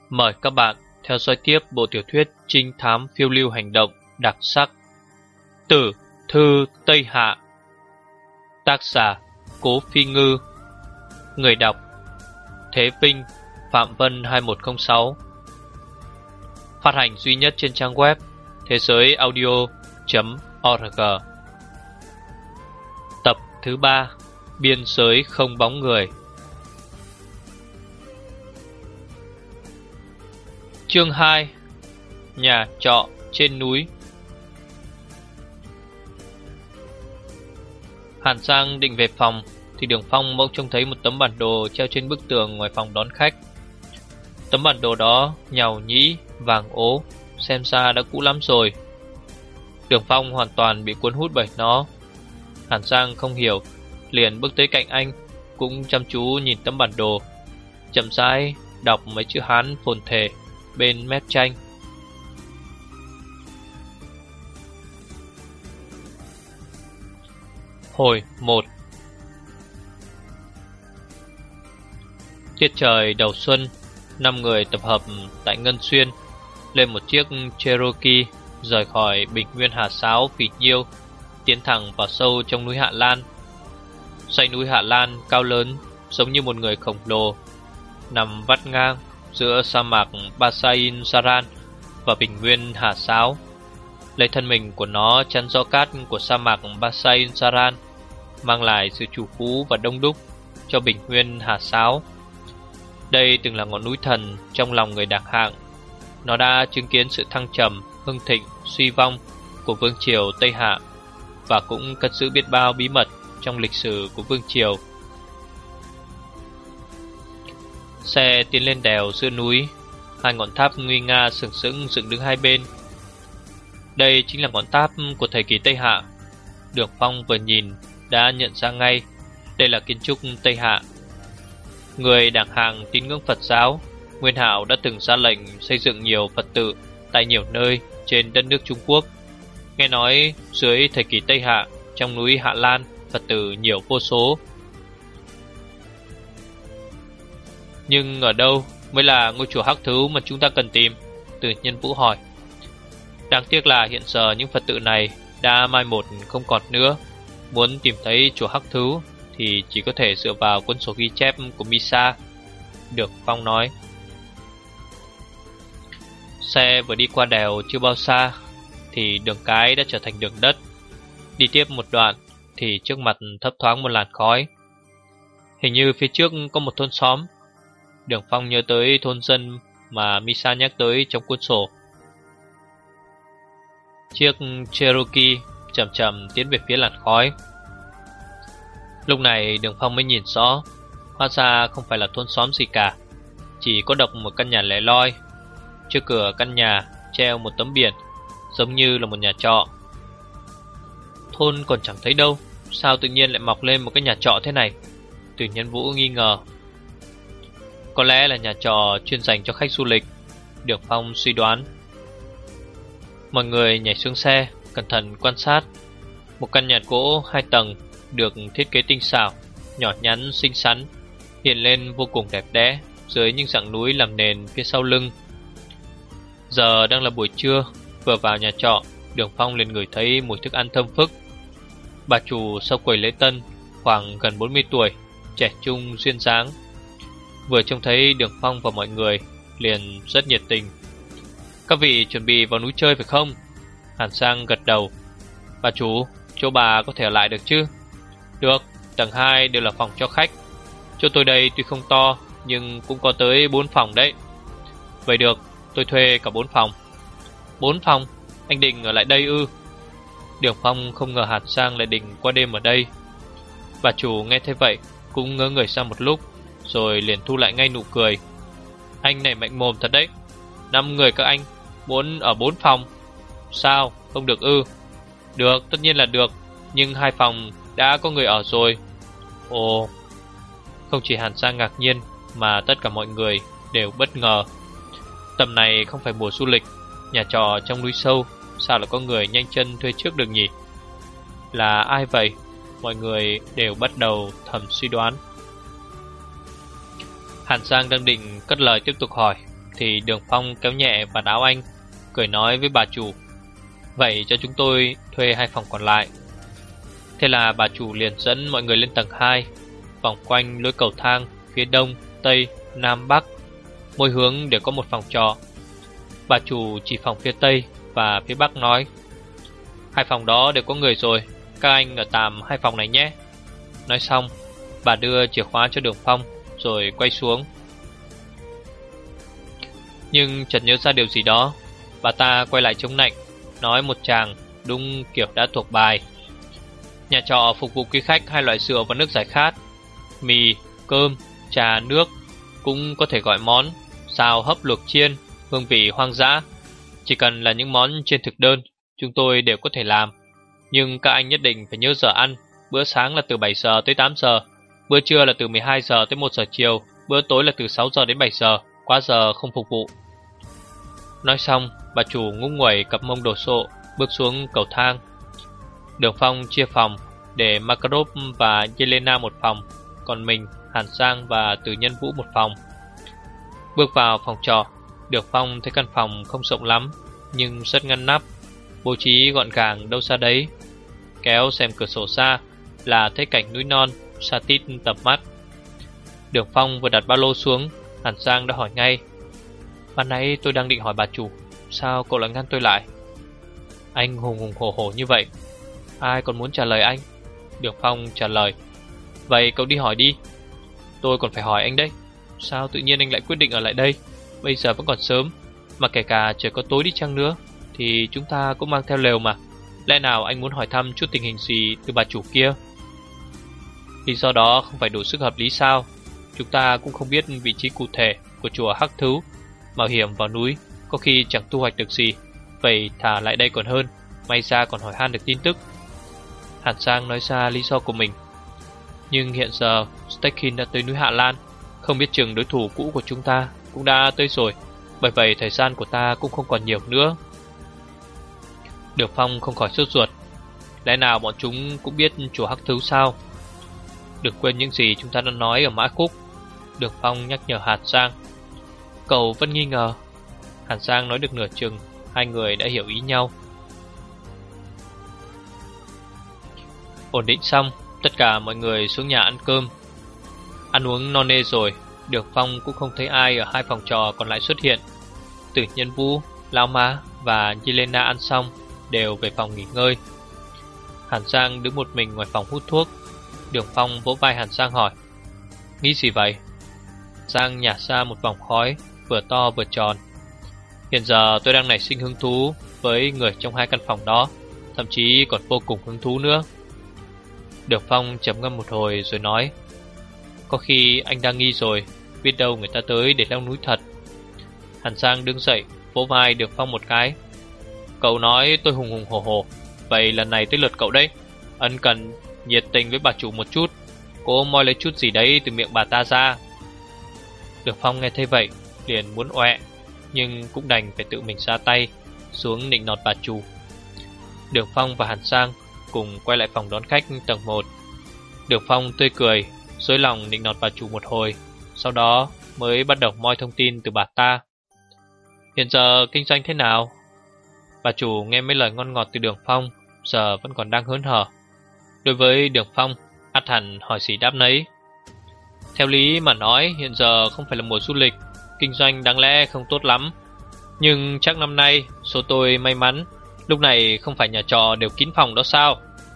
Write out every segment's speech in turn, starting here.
Mời các bạn theo dõi tiếp bộ tiểu thuyết trinh thám phiêu lưu hành động đặc sắc Tử Thư Tây Hạ. Tác giả Cố Phi Ngư. Người đọc Thế Vinh, Phạm Vân 2106. Phát hành duy nhất trên trang web thế giới audio.org. Tập thứ 3, Biên giới không bóng người. Chương 2, Nhà trọ trên núi. Hàn Giang định về phòng thì Đường Phong bỗng trông thấy một tấm bản đồ treo trên bức tường ngoài phòng đón khách. Tấm bản đồ đó nhàu nhĩ, vàng ố, xem ra đã cũ lắm rồi. Đường Phong hoàn toàn bị cuốn hút bởi nó. Hàn Giang không hiểu, liền bước tới cạnh anh, cũng chăm chú nhìn tấm bản đồ, chậm rãi đọc mấy chữ Hán phồn thể bên mép tranh. Hồi 1. Tiết trời đầu xuân, 5 người tập hợp tại Ngân Xuyên, lên một chiếc Cherokee rời khỏi bình nguyên Hà Sáo phỉ nhiêu, tiến thẳng vào sâu trong núi Hạ Lan. Dãy núi Hạ Lan cao lớn giống như một người khổng lồ, nằm vắt ngang giữa sa mạc Basahin Saran và bình nguyên Hà Sáo, lấy thân mình của nó chắn gió cát của sa mạc Basahin Saran, mang lại sự trù phú và đông đúc cho bình nguyên Hà Sáo. Đây từng là ngọn núi thần trong lòng người Đạc Hạng. Nó đã chứng kiến sự thăng trầm, hưng thịnh, suy vong của vương triều Tây Hạ, và cũng cất giữ biết bao bí mật trong lịch sử của vương triều. Xe tiến lên đèo giữa núi, hai ngọn tháp nguy nga sừng sững dựng đứng hai bên. Đây chính là ngọn tháp của thời kỳ Tây Hạ. Đường Phong vừa nhìn đã nhận ra ngay đây là kiến trúc Tây Hạ. Người Đạc Hạng tín ngưỡng Phật giáo, Nguyên Hạo đã từng ra lệnh xây dựng nhiều Phật tự tại nhiều nơi trên đất nước Trung Quốc. Nghe nói dưới thời kỳ Tây Hạ, trong núi Hạ Lan, Phật tử nhiều vô số. Nhưng ở đâu mới là ngôi chùa Hắc Thứu mà chúng ta cần tìm? Từ Nhân Vũ hỏi. Đáng tiếc là hiện giờ những Phật tự này đã mai một không còn nữa. Muốn tìm thấy chùa Hắc Thứu thì chỉ có thể dựa vào cuốn sổ ghi chép của Misa, Đường Phong nói. Xe vừa đi qua đèo chưa bao xa thì đường cái đã trở thành đường đất. Đi tiếp một đoạn thì trước mặt thấp thoáng một làn khói. Hình như phía trước có một thôn xóm. Đường Phong nhớ tới thôn dân mà Misa nhắc tới trong cuốn sổ. Chiếc Cherokee chậm chậm tiến về phía làn khói. Lúc này Đường Phong mới nhìn rõ, hóa ra không phải là thôn xóm gì cả, chỉ có độc một căn nhà lẻ loi. Trước cửa căn nhà treo một tấm biển, giống như là một nhà trọ. Thôn còn chẳng thấy đâu, sao tự nhiên lại mọc lên một cái nhà trọ thế này? Từ Nhân Vũ nghi ngờ. Có lẽ là nhà trọ chuyên dành cho khách du lịch, Đường Phong suy đoán. Mọi người nhảy xuống xe, cẩn thận quan sát. Một căn nhà gỗ 2 tầng được thiết kế tinh xảo, nhỏ nhắn xinh xắn, hiện lên vô cùng đẹp đẽ dưới những dãy núi làm nền phía sau lưng. Giờ đang là buổi trưa, vừa vào nhà trọ, Đường Phong liền ngửi thấy mùi thức ăn thơm phức. Bà chủ sau quầy lễ tân, khoảng gần 40 tuổi, trẻ trung duyên dáng, vừa trông thấy Đường Phong và mọi người liền rất nhiệt tình. Các vị chuẩn bị vào núi chơi phải không? Hàn Giang gật đầu. Bà chủ, chỗ bà có thể ở lại được chứ? Được, tầng 2 đều là phòng cho khách. Chỗ tôi đây tuy không to nhưng cũng có tới 4 phòng đấy. Vậy được, tôi thuê cả 4 phòng. 4 phòng? Anh định ở lại đây ư? Đường Phong không ngờ Hàn Giang lại định qua đêm ở đây. Bà chủ nghe thế vậy cũng ngớ người sang một lúc, rồi liền thu lại ngay nụ cười. Anh này mạnh mồm thật đấy. 5 người các anh muốn ở 4 phòng. Sao, không được ư? Được, tất nhiên là được, nhưng 2 phòng đã có người ở rồi. Ồ. Không chỉ Hàn Giang ngạc nhiên mà tất cả mọi người đều bất ngờ. Tầm này không phải mùa du lịch, nhà trọ trong núi sâu, sao lại có người nhanh chân thuê trước được nhỉ? Là ai vậy? Mọi người đều bắt đầu thầm suy đoán. Hàn Giang đang định cất lời tiếp tục hỏi thì Đường Phong kéo nhẹ vạt áo anh, cười nói với bà chủ: "Vậy cho chúng tôi thuê 2 phòng còn lại." Thế là bà chủ liền dẫn mọi người lên tầng 2, vòng quanh lối cầu thang phía đông, tây, nam, bắc, mỗi hướng đều có một phòng trọ. Bà chủ chỉ phòng phía tây và phía bắc nói: "2 phòng đó đều có người rồi, các anh ở tạm 2 phòng này nhé." Nói xong, bà đưa chìa khóa cho Đường Phong rồi quay xuống. Nhưng chợt nhớ ra điều gì đó, bà ta quay lại chống nạnh, nói một tràng đúng kiểu đã thuộc bài: "Nhà trọ phục vụ quý khách 2 loại rượu và nước giải khát, mì, cơm, trà, nước, cũng có thể gọi món xào, hấp, luộc, chiên, hương vị hoang dã. Chỉ cần là những món trên thực đơn, chúng tôi đều có thể làm. Nhưng các anh nhất định phải nhớ giờ ăn. Bữa sáng là từ 7 giờ tới 8 giờ, bữa trưa là từ 12 giờ tới 1 giờ chiều, bữa tối là từ 6 giờ đến 7 giờ, quá giờ không phục vụ." Nói xong, bà chủ ngúng nguẩy cặp mông đồ sộ bước xuống cầu thang. Đường Phong chia phòng để Makarov và Yelena một phòng, còn mình, Hàn Sang và Từ Nhân Vũ một phòng. Bước vào phòng trọ, Đường Phong thấy căn phòng không rộng lắm, nhưng rất ngăn nắp, bố trí gọn gàng đâu xa đấy. Kéo xem cửa sổ ra là thấy cảnh núi non, xa tít tầm mắt. Đường Phong vừa đặt ba lô xuống, Hàn Sang đã hỏi ngay: "Ban nãy tôi đang định hỏi bà chủ, sao cậu lại ngăn tôi lại?" Anh hùng hùng hổ hổ như vậy, ai còn muốn trả lời anh? Đường Phong trả lời: "Vậy cậu đi hỏi đi." "Tôi còn phải hỏi anh đấy. Sao tự nhiên anh lại quyết định ở lại đây? Bây giờ vẫn còn sớm, mà kể cả trời có tối đi chăng nữa thì chúng ta cũng mang theo lều mà. Lẽ nào anh muốn hỏi thăm chút tình hình gì từ bà chủ kia?" "Lý do đó không phải đủ sức hợp lý sao? Chúng ta cũng không biết vị trí cụ thể của chùa Hắc Thú. Mạo hiểm vào núi có khi chẳng thu hoạch được gì, vậy thả lại đây còn hơn, may ra còn hỏi han được tin tức." Hàn Sang nói ra lý do của mình: "Nhưng hiện giờ Stekhin đã tới núi Hạ Lan, không biết chừng đối thủ cũ của chúng ta cũng đã tới rồi, bởi vậy thời gian của ta cũng không còn nhiều nữa." Đường Phong không khỏi sốt ruột: "Lẽ nào bọn chúng cũng biết chùa Hắc Thú sao?" "Đừng quên những gì chúng ta đã nói ở Mã Khúc." Đường Phong nhắc nhở Hàn Sang. "Cậu vẫn nghi ngờ?" Hàn Sang nói được nửa chừng, hai người đã hiểu ý nhau. Ổn định xong, tất cả mọi người xuống nhà ăn cơm. Ăn uống no nê rồi, Đường Phong cũng không thấy ai ở 2 phòng trọ còn lại xuất hiện. Từ Nhân Vũ, Lão Mã và Yelena ăn xong đều về phòng nghỉ ngơi. Hàn Sang đứng một mình ngoài phòng hút thuốc. Đường Phong vỗ vai Hàn Sang hỏi: "Nghĩ gì vậy?" Sang nhả ra một vòng khói vừa to vừa tròn. "Hiện giờ tôi đang nảy sinh hứng thú với người trong 2 căn phòng đó, thậm chí còn vô cùng hứng thú nữa." Đường Phong trầm ngâm một hồi rồi nói: "Có khi anh đang nghi rồi, biết đâu người ta tới để leo núi thật." Hàn Sang đứng dậy vỗ vai Đường Phong một cái: "Cậu nói tôi hùng hùng hổ hổ, vậy lần này tới lượt cậu đấy. Ân cần nhiệt tình với bà chủ một chút, cố moi lấy chút gì đấy từ miệng bà ta ra." Đường Phong nghe thấy vậy liền muốn oẹ, nhưng cũng đành phải tự mình ra tay xuống nịnh nọt bà chủ. Đường Phong và Hàn Sang cùng quay lại phòng đón khách tầng 1. Đường Phong tươi cười, dối lòng nịnh nọt bà chủ một hồi, sau đó mới bắt đầu moi thông tin từ bà ta. "Hiện giờ kinh doanh thế nào?" Bà chủ nghe mấy lời ngon ngọt từ Đường Phong, giờ vẫn còn đang hớn hở. Đối với Đường Phong, ắt hẳn hỏi gì đáp nấy. "Theo lý mà nói, hiện giờ không phải là mùa du lịch, kinh doanh đáng lẽ không tốt lắm. Nhưng chắc năm nay số tôi may mắn, lúc này không phải nhà trọ đều kín phòng đó sao?"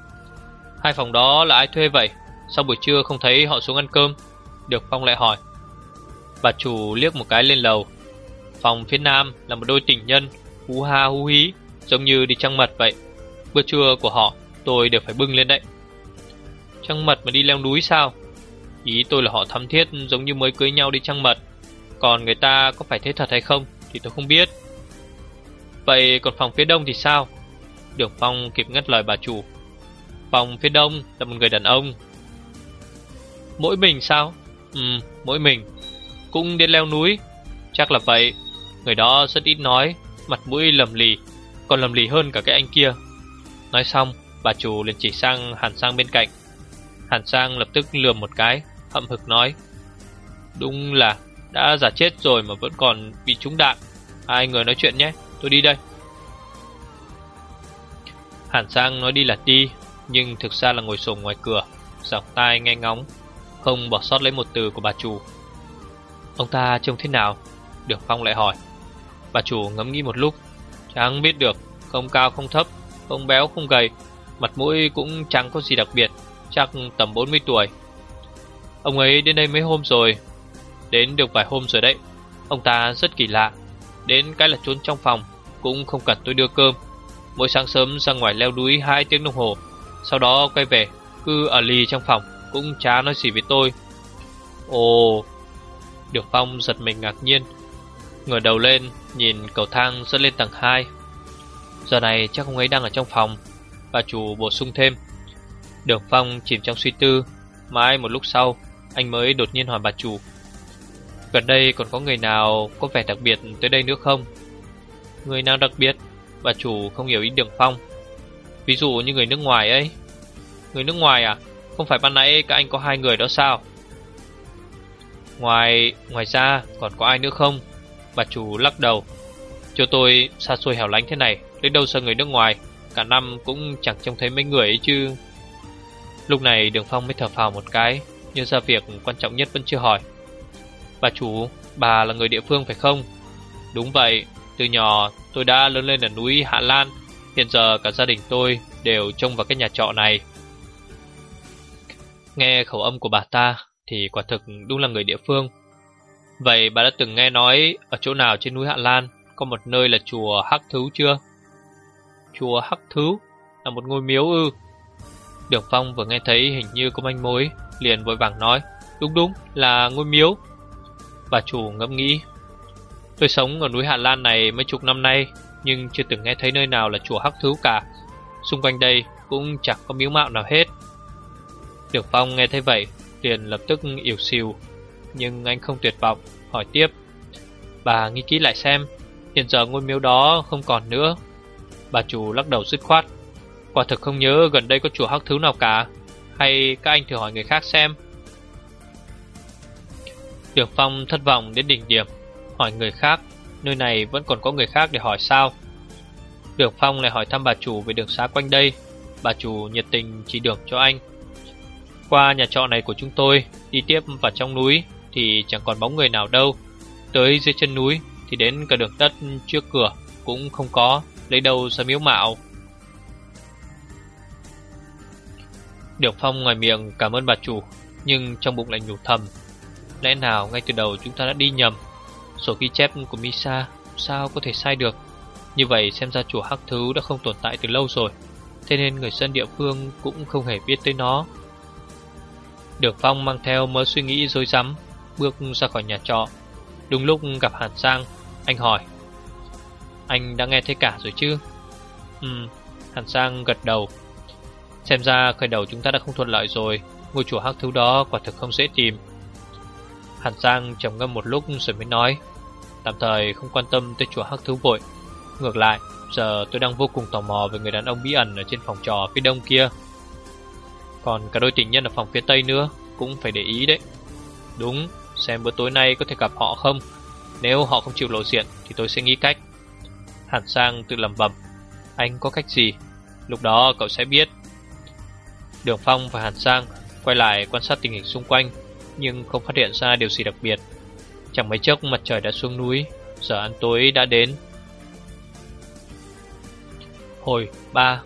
"2 phòng đó là ai thuê vậy? Sao buổi trưa không thấy họ xuống ăn cơm?" Đường Phong lại hỏi. Bà chủ liếc một cái lên lầu. "Phòng phía nam là một đôi tình nhân, hú ha hú hí, giống như đi trăng mật vậy. Bữa trưa của họ tôi đều phải bưng lên đấy." "Trăng mật mà đi leo núi sao?" "Ý tôi là họ thắm thiết giống như mới cưới nhau đi trăng mật, còn người ta có phải thế thật hay không thì tôi không biết." "Vậy còn phòng phía đông thì sao?" Đường Phong kịp ngắt lời bà chủ. "Phòng phía đông là một người đàn ông." "Mỗi mình sao?" Mỗi mình. Cũng đến leo núi." "Chắc là vậy. Người đó rất ít nói, mặt mũi lầm lì, còn lầm lì hơn cả cái anh kia." Nói xong, bà chủ liền chỉ sang Hàn Sang bên cạnh. Hàn Sang lập tức lườm một cái, hậm hực nói: Đúng đã giả chết rồi mà vẫn còn bị trúng đạn. Hai người nói chuyện nhé, tôi đi đây. Hàn Sang nói đi là đi, nhưng thực ra là ngồi xổm ngoài cửa, giọng tai nghe ngóng, không bỏ sót lấy một từ của bà chủ. Ông ta trông thế nào? Đường Phong lại hỏi. Bà chủ ngẫm nghĩ một lúc. Chẳng biết được, không cao không thấp, không béo không gầy, mặt mũi cũng chẳng có gì đặc biệt, chắc tầm 40 tuổi. Ông ấy đến đây mấy hôm rồi. Đến được vài hôm rồi đấy. Ông ta rất kỳ lạ, đến cái là trốn trong phòng, cũng không cần tôi đưa cơm. Mỗi sáng sớm ra ngoài leo núi 2 tiếng đồng hồ, sau đó quay về, cứ ở lì trong phòng, cũng chả nói gì với tôi. Ồ. Đường Phong giật mình ngạc nhiên, ngửa đầu lên nhìn cầu thang dẫn lên tầng 2. Giờ này chắc ông ấy đang ở trong phòng, bà chủ bổ sung thêm. Đường Phong chìm trong suy tư. Mãi một lúc sau, anh mới đột nhiên hỏi bà chủ, gần đây còn có người nào có vẻ đặc biệt tới đây nữa không? Người nào đặc biệt? Bà chủ không hiểu ý Đường Phong. Ví dụ như người nước ngoài ấy. Người nước ngoài à? Không phải ban nãy các anh có 2 người đó sao? Ngoài ra còn có ai nữa không? Bà chủ lắc đầu. Chỗ tôi xa xôi hẻo lánh thế này, đến đâu ra người nước ngoài, cả năm cũng chẳng trông thấy mấy người ấy chứ. Lúc này Đường Phong mới thở phào một cái, nhưng ra việc quan trọng nhất vẫn chưa hỏi. Bà chủ, bà là người địa phương phải không? Đúng vậy, từ nhỏ tôi đã lớn lên ở núi Hạ Lan. Hiện giờ cả gia đình tôi đều trông vào cái nhà trọ này. Nghe khẩu âm của bà ta thì quả thực đúng là người địa phương. Vậy bà đã từng nghe nói ở chỗ nào trên núi Hạ Lan có một nơi là chùa Hắc Thứu chưa? Chùa Hắc Thứu là một ngôi miếu ư? Đường Phong vừa nghe thấy hình như có manh mối, liền vội vàng nói, đúng, là ngôi miếu. Bà chủ ngẫm nghĩ. Tôi sống ở núi Hạ Lan này mấy chục năm nay, nhưng chưa từng nghe thấy nơi nào là chùa Hắc Thứu cả. Xung quanh đây cũng chẳng có miếu mạo nào hết. Đường Phong nghe thấy vậy liền lập tức ỉu xìu, nhưng anh không tuyệt vọng, hỏi tiếp. Bà nghĩ kỹ lại xem, hiện giờ ngôi miếu đó không còn nữa. Bà chủ lắc đầu dứt khoát. Quả thực không nhớ gần đây có chùa Hắc Thứu nào cả. Hay các anh thử hỏi người khác xem. Đường Phong thất vọng đến đỉnh điểm. Hỏi người khác? Nơi này vẫn còn có người khác để hỏi sao? Đường Phong lại hỏi thăm bà chủ về đường xá quanh đây. Bà chủ nhiệt tình chỉ đường cho anh. Qua nhà trọ này của chúng tôi, đi tiếp vào trong núi thì chẳng còn bóng người nào đâu. Tới dưới chân núi thì đến cả đường đất trước cửa cũng không có, lấy đâu ra miếu mạo. Đường Phong ngoài miệng cảm ơn bà chủ, nhưng trong bụng lại nhủ thầm, lẽ nào ngay từ đầu chúng ta đã đi nhầm. Sổ ghi chép của Misa sao có thể sai được. Như vậy xem ra chùa Hắc Thứu đã không tồn tại từ lâu rồi, thế nên người dân địa phương cũng không hề biết tới nó. Đường Phong mang theo mớ suy nghĩ rối rắm, bước ra khỏi nhà trọ. Đúng lúc gặp Hàn Sang, anh hỏi, anh đã nghe thấy cả rồi chứ? Hàn Sang gật đầu. Xem ra khởi đầu chúng ta đã không thuận lợi rồi. Ngôi chùa Hắc Thứu đó quả thực không dễ tìm. Hàn Sang trầm ngâm một lúc rồi mới nói, tạm thời không quan tâm tới chùa Hắc Thứu vội. Ngược lại, giờ tôi đang vô cùng tò mò về người đàn ông bí ẩn ở trên phòng trọ phía đông kia. Còn cả đôi tình nhân ở phòng phía tây nữa cũng phải để ý đấy. Đúng, xem bữa tối nay có thể gặp họ không. Nếu họ không chịu lộ diện thì tôi sẽ nghĩ cách. Hàn Sang tự lẩm bẩm, anh có cách gì? Lúc đó cậu sẽ biết. Đường Phong và Hàn Sang quay lại quan sát tình hình xung quanh, nhưng không phát hiện ra điều gì đặc biệt. Chẳng mấy chốc mặt trời đã xuống núi, giờ ăn tối đã đến. Hồi 3.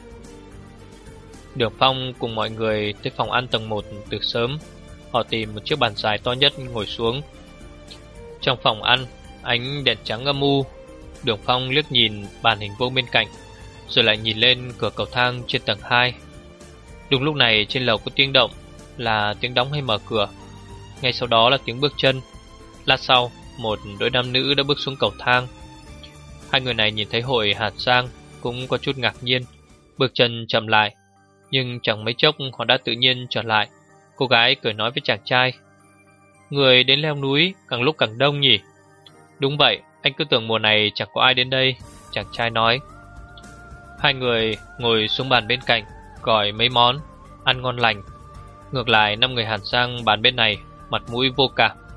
Đường Phong cùng mọi người tới phòng ăn tầng 1 từ sớm. Họ tìm một chiếc bàn dài to nhất ngồi xuống. Trong phòng ăn, ánh đèn trắng âm u. Đường Phong liếc nhìn bàn hình vuông bên cạnh, rồi lại nhìn lên cửa cầu thang trên tầng 2. Đúng lúc này trên lầu có tiếng động, là tiếng đóng hay mở cửa. Ngay sau đó là tiếng bước chân. Lát sau, một đôi nam nữ đã bước xuống cầu thang. Hai người này nhìn thấy Hội Hàn Sang cũng có chút ngạc nhiên, bước chân chậm lại. Nhưng chẳng mấy chốc họ đã tự nhiên trở lại. Cô gái cười nói với chàng trai, người đến leo núi càng lúc càng đông nhỉ? Đúng vậy, anh cứ tưởng mùa này chẳng có ai đến đây, chàng trai nói. Hai người ngồi xuống bàn bên cạnh, gọi mấy món, ăn ngon lành. Ngược lại 5 người Hàn Sang bàn bên này, mặt mũi vô cảm,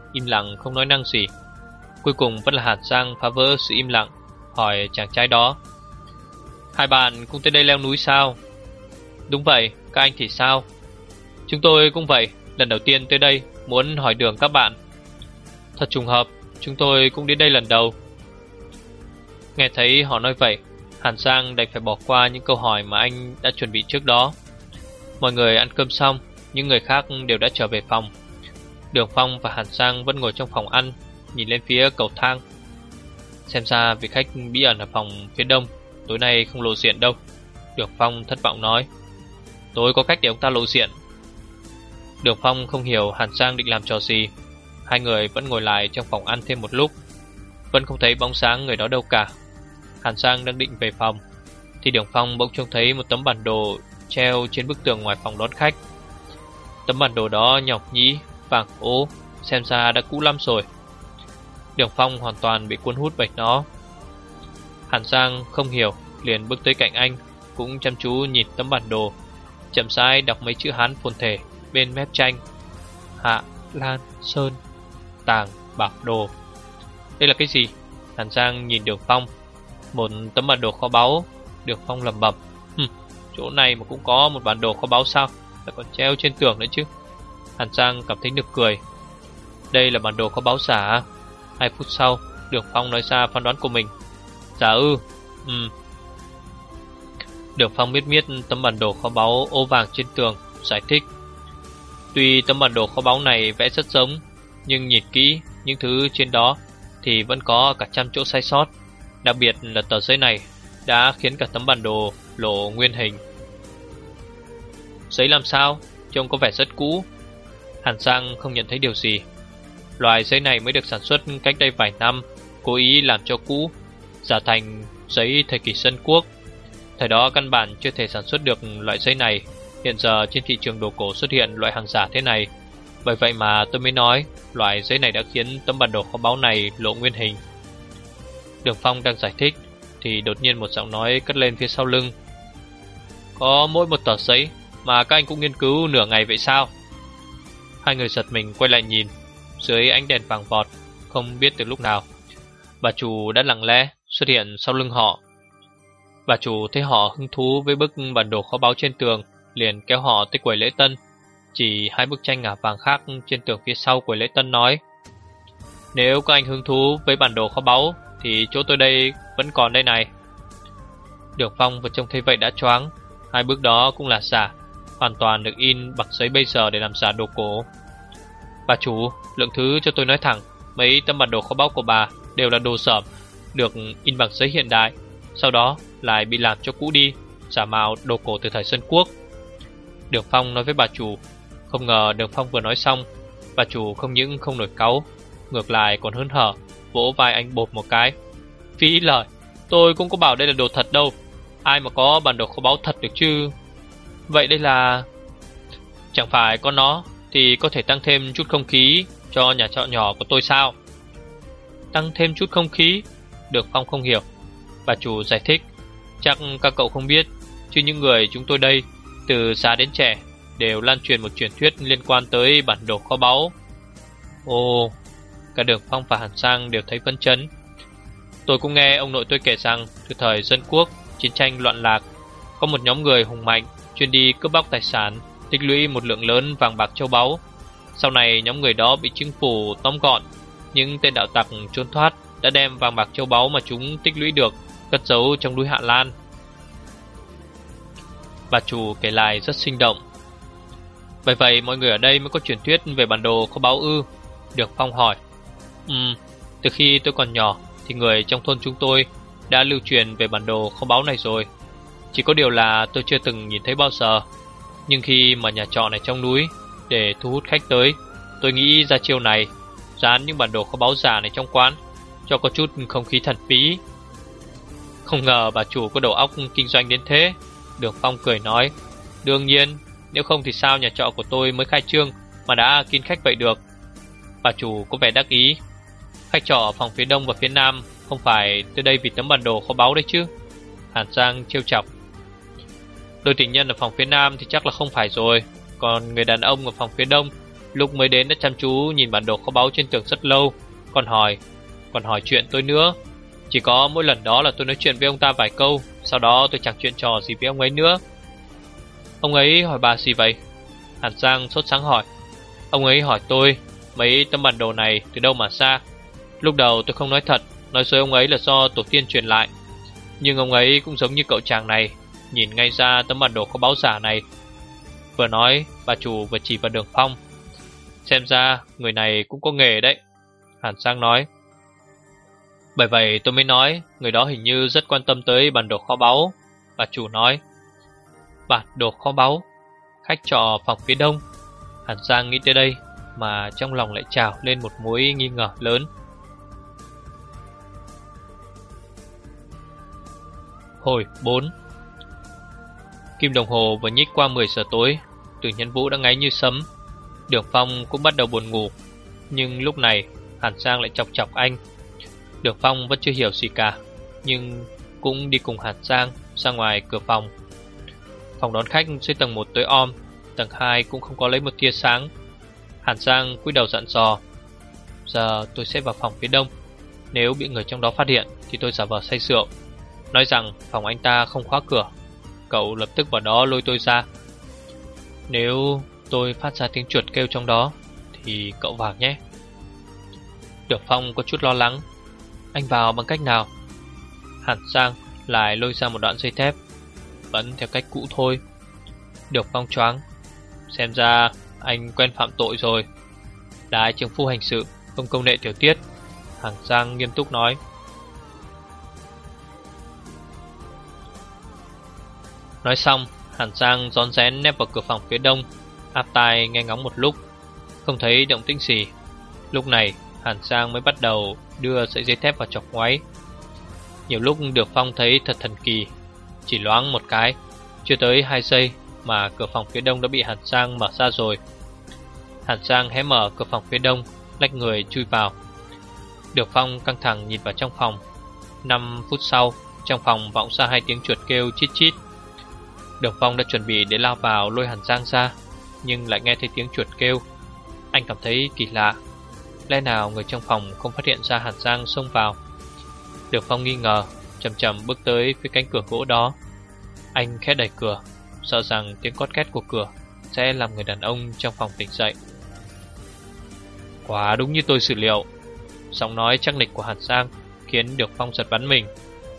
im lặng không nói năng gì. Cuối cùng vẫn là Hàn Giang phá vỡ sự im lặng, hỏi chàng trai đó: Hai bạn cũng tới đây leo núi sao? Đúng vậy, các anh thì sao? Chúng tôi cũng vậy, lần đầu tiên tới đây, muốn hỏi đường các bạn. Thật trùng hợp, chúng tôi cũng đến đây lần đầu. Nghe thấy họ nói vậy, Hàn Giang đành phải bỏ qua những câu hỏi mà anh đã chuẩn bị trước đó. Mọi người ăn cơm xong, những người khác đều đã trở về phòng. Đường Phong và Hàn Giang vẫn ngồi trong phòng ăn, nhìn lên phía cầu thang. Xem ra vị khách bí ẩn ở phòng phía đông tối nay không lộ diện đâu, Đường Phong thất vọng nói. Tôi có cách để ông ta lộ diện. Đường Phong không hiểu Hàn Giang định làm trò gì. Hai người vẫn ngồi lại trong phòng ăn thêm một lúc, vẫn không thấy bóng sáng người đó đâu cả. Hàn Giang đang định về phòng thì Đường Phong bỗng trông thấy một tấm bản đồ treo trên bức tường ngoài phòng đón khách. Tấm bản đồ đó nhọc nhĩ, vàng ố, xem ra đã cũ lắm rồi. Đường Phong hoàn toàn bị cuốn hút bởi nó. Hàn Giang không hiểu, liền bước tới cạnh anh, cũng chăm chú nhìn tấm bản đồ, chậm rãi đọc mấy chữ Hán phồn thể bên mép tranh: Hạ Lan Sơn Tàng Bảo Đồ. Đây là cái gì? Hàn Giang nhìn Đường Phong. Một tấm bản đồ kho báu. Đường Phong lẩm bẩm: chỗ này mà cũng có một bản đồ kho báu sao? Lại còn treo trên tường nữa chứ. Hàn Giang cảm thấy nực cười. Đây là bản đồ kho báu giả. 2 phút sau, Đường Phong nói ra phán đoán của mình. Giả ư? Đường Phong miết tấm bản đồ kho báu ô vàng trên tường, giải thích: Tuy tấm bản đồ kho báu này vẽ rất giống, nhưng nhìn kỹ những thứ trên đó thì vẫn có cả trăm chỗ sai sót. Đặc biệt là tờ giấy này đã khiến cả tấm bản đồ lộ nguyên hình. Giấy làm sao? Trông có vẻ rất cũ. Hàn Giang không nhận thấy điều gì. Loại giấy này mới được sản xuất cách đây vài năm, cố ý làm cho cũ, giả thành giấy thời kỳ Sơn Quốc. Thời đó căn bản chưa thể sản xuất được loại giấy này. Hiện giờ trên thị trường đồ cổ xuất hiện loại hàng giả thế này. Bởi vậy mà tôi mới nói loại giấy này đã khiến tấm bản đồ kho báu này lộ nguyên hình. Đường Phong đang giải thích thì đột nhiên một giọng nói cất lên phía sau lưng: Có mỗi một tờ giấy mà các anh cũng nghiên cứu nửa ngày vậy sao? Hai người giật mình quay lại nhìn. Dưới ánh đèn vàng vọt, không biết từ lúc nào, bà chủ đã lặng lẽ xuất hiện sau lưng họ. Bà chủ thấy họ hứng thú với bức bản đồ kho báu trên tường, liền kéo họ tới quầy lễ tân, chỉ 2 bức tranh ngả vàng khác trên tường phía sau quầy lễ tân nói: Nếu các anh hứng thú với bản đồ kho báu thì chỗ tôi đây vẫn còn đây này. Đường Phong vừa trông thấy vậy đã choáng. 2 bức đó cũng là giả, hoàn toàn được in bằng giấy bây giờ để làm giả đồ cổ. Bà chủ, lượng thứ cho tôi nói thẳng, mấy tấm bản đồ kho báu của bà đều là đồ dởm, được in bằng giấy hiện đại, sau đó lại bị làm cho cũ đi, giả mạo đồ cổ từ thời Sơn Quốc. Đường Phong nói với bà chủ. Không ngờ Đường Phong vừa nói xong, bà chủ không những không nổi cáu, ngược lại còn hớn hở, vỗ vai anh bộp một cái: Phí lời, tôi cũng có bảo đây là đồ thật đâu. Ai mà có bản đồ kho báu thật được chứ? Vậy đây là... Chẳng phải có nó thì có thể tăng thêm chút không khí cho nhà trọ nhỏ của tôi sao? Tăng thêm chút không khí? Đường Phong không hiểu. Bà chủ giải thích: Chắc các cậu không biết, chứ những người chúng tôi đây, từ già đến trẻ, đều lan truyền một truyền thuyết liên quan tới bản đồ kho báu. Ồ, cả Đường Phong và Hàn Giang đều thấy phấn chấn. Tôi cũng nghe ông nội tôi kể rằng, từ thời Dân Quốc, chiến tranh loạn lạc, có một nhóm người hùng mạnh chuyên đi cướp bóc tài sản, tích lũy một lượng lớn vàng bạc châu báu. Sau này nhóm người đó bị chính phủ tóm gọn, những tên đạo tặc trốn thoát đã đem vàng bạc châu báu mà chúng tích lũy được cất giấu trong núi Hạ Lan. Bà chủ kể lại rất sinh động. Bởi vậy mọi người ở đây mới có truyền thuyết về bản đồ kho báu ư? Đường Phong hỏi. Từ khi tôi còn nhỏ thì người trong thôn chúng tôi đã lưu truyền về bản đồ kho báu này rồi. Chỉ có điều là tôi chưa từng nhìn thấy bao giờ. Nhưng khi mà nhà trọ này trong núi, để thu hút khách tới, tôi nghĩ ra chiêu này, dán những bản đồ kho báu giả này trong quán, cho có chút không khí thần bí. Không ngờ bà chủ có đầu óc kinh doanh đến thế. Đường Phong cười nói. Đương nhiên, nếu không thì sao nhà trọ của tôi mới khai trương mà đã kín khách vậy được? Bà chủ có vẻ đắc ý. Khách trọ ở phòng phía đông và phía nam không phải tới đây vì tấm bản đồ kho báu đấy chứ? Hàn Giang trêu chọc. Đôi tình nhân ở phòng phía nam thì chắc là không phải rồi. Còn người đàn ông ở phòng phía đông Lúc mới đến đã chăm chú nhìn bản đồ kho báu trên tường rất lâu, còn hỏi chuyện tôi nữa. Chỉ có mỗi lần đó là tôi nói chuyện với ông ta vài câu, sau đó tôi chẳng chuyện trò gì với ông ấy nữa. Ông ấy hỏi bà gì vậy? Hàn Giang sốt sáng hỏi. Ông ấy hỏi tôi mấy tấm bản đồ này từ đâu mà ra. Lúc đầu tôi không nói thật, nói dối ông ấy là do tổ tiên truyền lại. Nhưng ông ấy cũng giống như cậu chàng này, nhìn ngay ra tấm bản đồ kho báu giả này. Vừa nói, bà chủ vừa chỉ vào Đường Phong. Xem ra người này cũng có nghề đấy, Hàn Giang nói. Bởi vậy tôi mới nói người đó hình như rất quan tâm tới bản đồ kho báu, bà chủ nói. Bản đồ kho báu, khách trọ phòng phía đông. Hàn Giang nghĩ tới đây mà trong lòng lại trào lên một mối nghi ngờ lớn. Hồi 4. Kim đồng hồ vừa nhích qua 10 giờ tối, Từ Nhân Vũ đã ngáy như sấm. Đường Phong cũng bắt đầu buồn ngủ, nhưng lúc này Hàn Giang lại chọc chọc anh. Đường Phong vẫn chưa hiểu gì cả, nhưng cũng đi cùng Hàn Giang ra ngoài cửa phòng. Phòng đón khách dưới tầng 1 tối om, tầng 2 cũng không có lấy một tia sáng. Hàn Giang cúi đầu dặn dò. Giờ tôi sẽ vào phòng phía đông. Nếu bị người trong đó phát hiện thì tôi giả vờ say rượu, nói rằng phòng anh ta không khóa cửa. Cậu lập tức vào đó lôi tôi ra. Nếu tôi phát ra tiếng chuột kêu trong đó thì cậu vào nhé. Đường Phong có chút lo lắng. Anh vào bằng cách nào? Hàn Giang lại lôi ra một đoạn dây thép. Vẫn theo cách cũ thôi. Đường Phong choáng. Xem ra anh quen phạm tội rồi. Đại trưởng phu hành sự không công nghệ tiểu tiết, Hàn Giang nghiêm túc nói. Nói xong, Hàn Giang rón rén nép vào cửa phòng phía đông, áp tai nghe ngóng một lúc, không thấy động tĩnh gì. Lúc này Hàn Giang mới bắt đầu đưa sợi dây thép vào chọc ngoáy. Nhiều lúc Đường Phong thấy thật thần kỳ, chỉ loáng một cái, chưa tới 2 giây mà cửa phòng phía đông đã bị Hàn Giang mở ra rồi. Hàn Giang hé mở cửa phòng phía đông, lách người chui vào. Đường Phong căng thẳng nhìn vào trong phòng. 5 phút sau, trong phòng vọng ra 2 tiếng chuột kêu chít chít. Đường Phong đã chuẩn bị để lao vào lôi Hàn Giang ra, nhưng lại nghe thấy tiếng chuột kêu. Anh cảm thấy kỳ lạ. Lẽ nào người trong phòng không phát hiện ra Hàn Giang xông vào? Đường Phong nghi ngờ, chậm chậm bước tới phía cánh cửa gỗ đó. Anh khẽ đẩy cửa, sợ rằng tiếng cót két của cửa sẽ làm người đàn ông trong phòng tỉnh dậy. Quả đúng như tôi dự liệu. Giọng nói chắc nịch của Hàn Giang khiến Đường Phong giật bắn mình.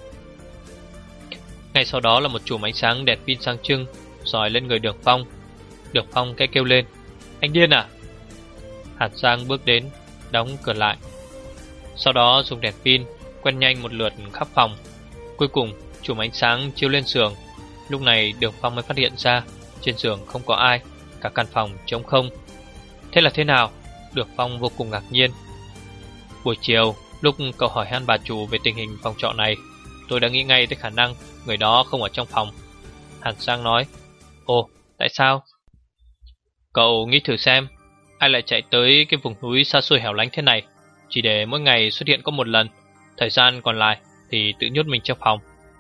Ngay sau đó là một chùm ánh sáng đèn pin sang trưng dọi lên người Đường Phong. Đường Phong cái kêu lên. Anh điên à? Hàn Giang bước đến, đóng cửa lại. Sau đó dùng đèn pin quét nhanh một lượt khắp phòng. Cuối cùng chùm ánh sáng chiếu lên giường. Lúc này Đường Phong mới phát hiện ra trên giường không có ai, cả căn phòng trống không. Thế là thế nào? Đường Phong vô cùng ngạc nhiên. Buổi chiều, lúc cậu hỏi han bà chủ về tình hình phòng trọ này, tôi đã nghĩ ngay tới khả năng người đó không ở trong phòng. Hàn Giang nói. Ồ, tại sao? Cậu nghĩ thử xem, ai lại chạy tới cái vùng núi xa xôi hẻo lánh thế này, chỉ để mỗi ngày xuất hiện có một lần, thời gian còn lại thì tự nhốt mình trong phòng.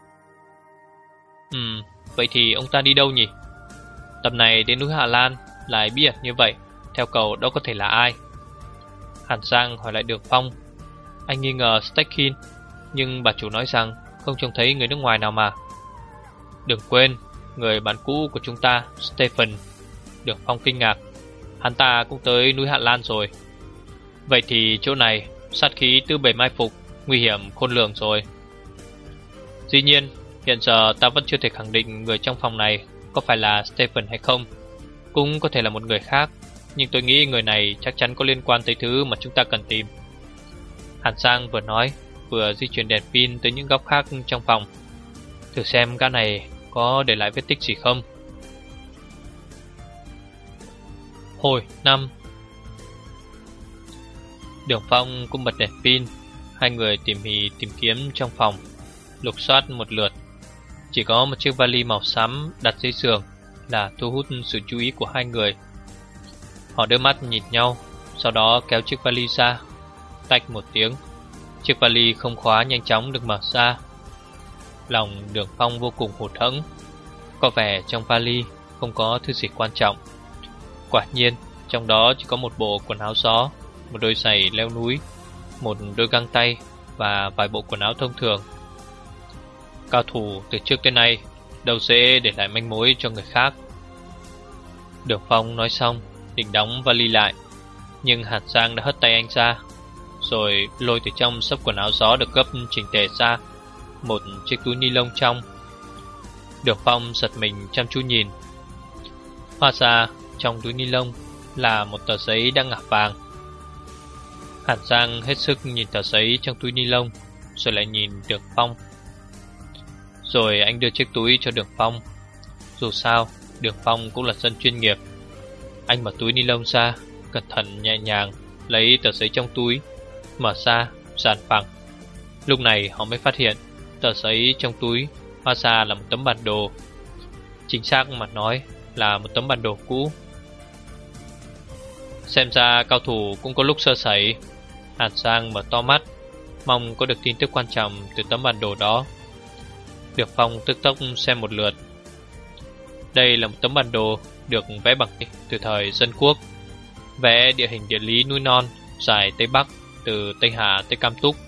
Vậy thì ông ta đi đâu nhỉ? Tầm này đến núi Hạ Lan lại bí ẩn như vậy, theo cậu đó có thể là ai? Hàn Giang hỏi lại Đường Phong. Anh nghi ngờ Steckin, nhưng bà chủ nói rằng không trông thấy người nước ngoài nào mà. Đừng quên, người bạn cũ của chúng ta, Stephen. Đường Phong kinh ngạc. Hắn ta cũng tới núi Hạ Lan rồi. Vậy thì chỗ này sát khí tư bề mai phục, nguy hiểm khôn lường rồi. Dĩ nhiên, hiện giờ ta vẫn chưa thể khẳng định người trong phòng này có phải là Stephen hay không. Cũng có thể là một người khác, nhưng tôi nghĩ người này chắc chắn có liên quan tới thứ mà chúng ta cần tìm. Hàn Giang vừa nói, vừa di chuyển đèn pin tới những góc khác trong phòng. Thử xem gã này có để lại vết tích gì không. Hồi 5. Đường Phong cũng bật đèn pin. Hai người tỉ mỉ tìm kiếm trong phòng, lục soát một lượt. Chỉ có một chiếc vali màu xám đặt dưới giường là thu hút sự chú ý của hai người. Họ đưa mắt nhìn nhau, sau đó kéo chiếc vali ra. Tách một tiếng, chiếc vali không khóa nhanh chóng được mở ra. Lòng Đường Phong vô cùng hụt hẫng. Có vẻ trong vali không có thứ gì quan trọng. Quả nhiên, Trong đó chỉ có một bộ quần áo gió, một đôi giày leo núi, một đôi găng tay và vài bộ quần áo thông thường. Cao thủ từ trước tới nay đâu dễ để lại manh mối cho người khác. Đường Phong nói xong định đóng vali lại, nhưng Hàn Giang đã hất tay anh ra, rồi lôi từ trong xấp quần áo gió được gấp chỉnh tề ra một chiếc túi ni lông trong. Đường Phong giật mình chăm chú nhìn. Hóa ra trong túi ni lông là một tờ giấy đang ngả vàng. Hàn Giang hết sức nhìn tờ giấy trong túi ni lông, rồi lại nhìn Đường Phong. Rồi anh đưa chiếc túi cho Đường Phong. Dù sao Đường Phong cũng là dân chuyên nghiệp. Anh mở túi ni lông ra, cẩn thận nhẹ nhàng lấy tờ giấy trong túi, mở ra, dàn phẳng. Lúc này họ mới phát hiện tờ giấy trong túi hóa ra là một tấm bản đồ. Chính xác mà nói là một tấm bản đồ cũ. Xem ra cao thủ cũng có lúc sơ sẩy. Hàn Giang mở to mắt, mong có được tin tức quan trọng từ tấm bản đồ đó. Đường Phong tức tốc xem một lượt. Đây là một tấm bản đồ được vẽ bằng từ thời Dân Quốc, vẽ địa hình địa lý núi non dài Tây Bắc, từ Tây Hà tới Cam Túc.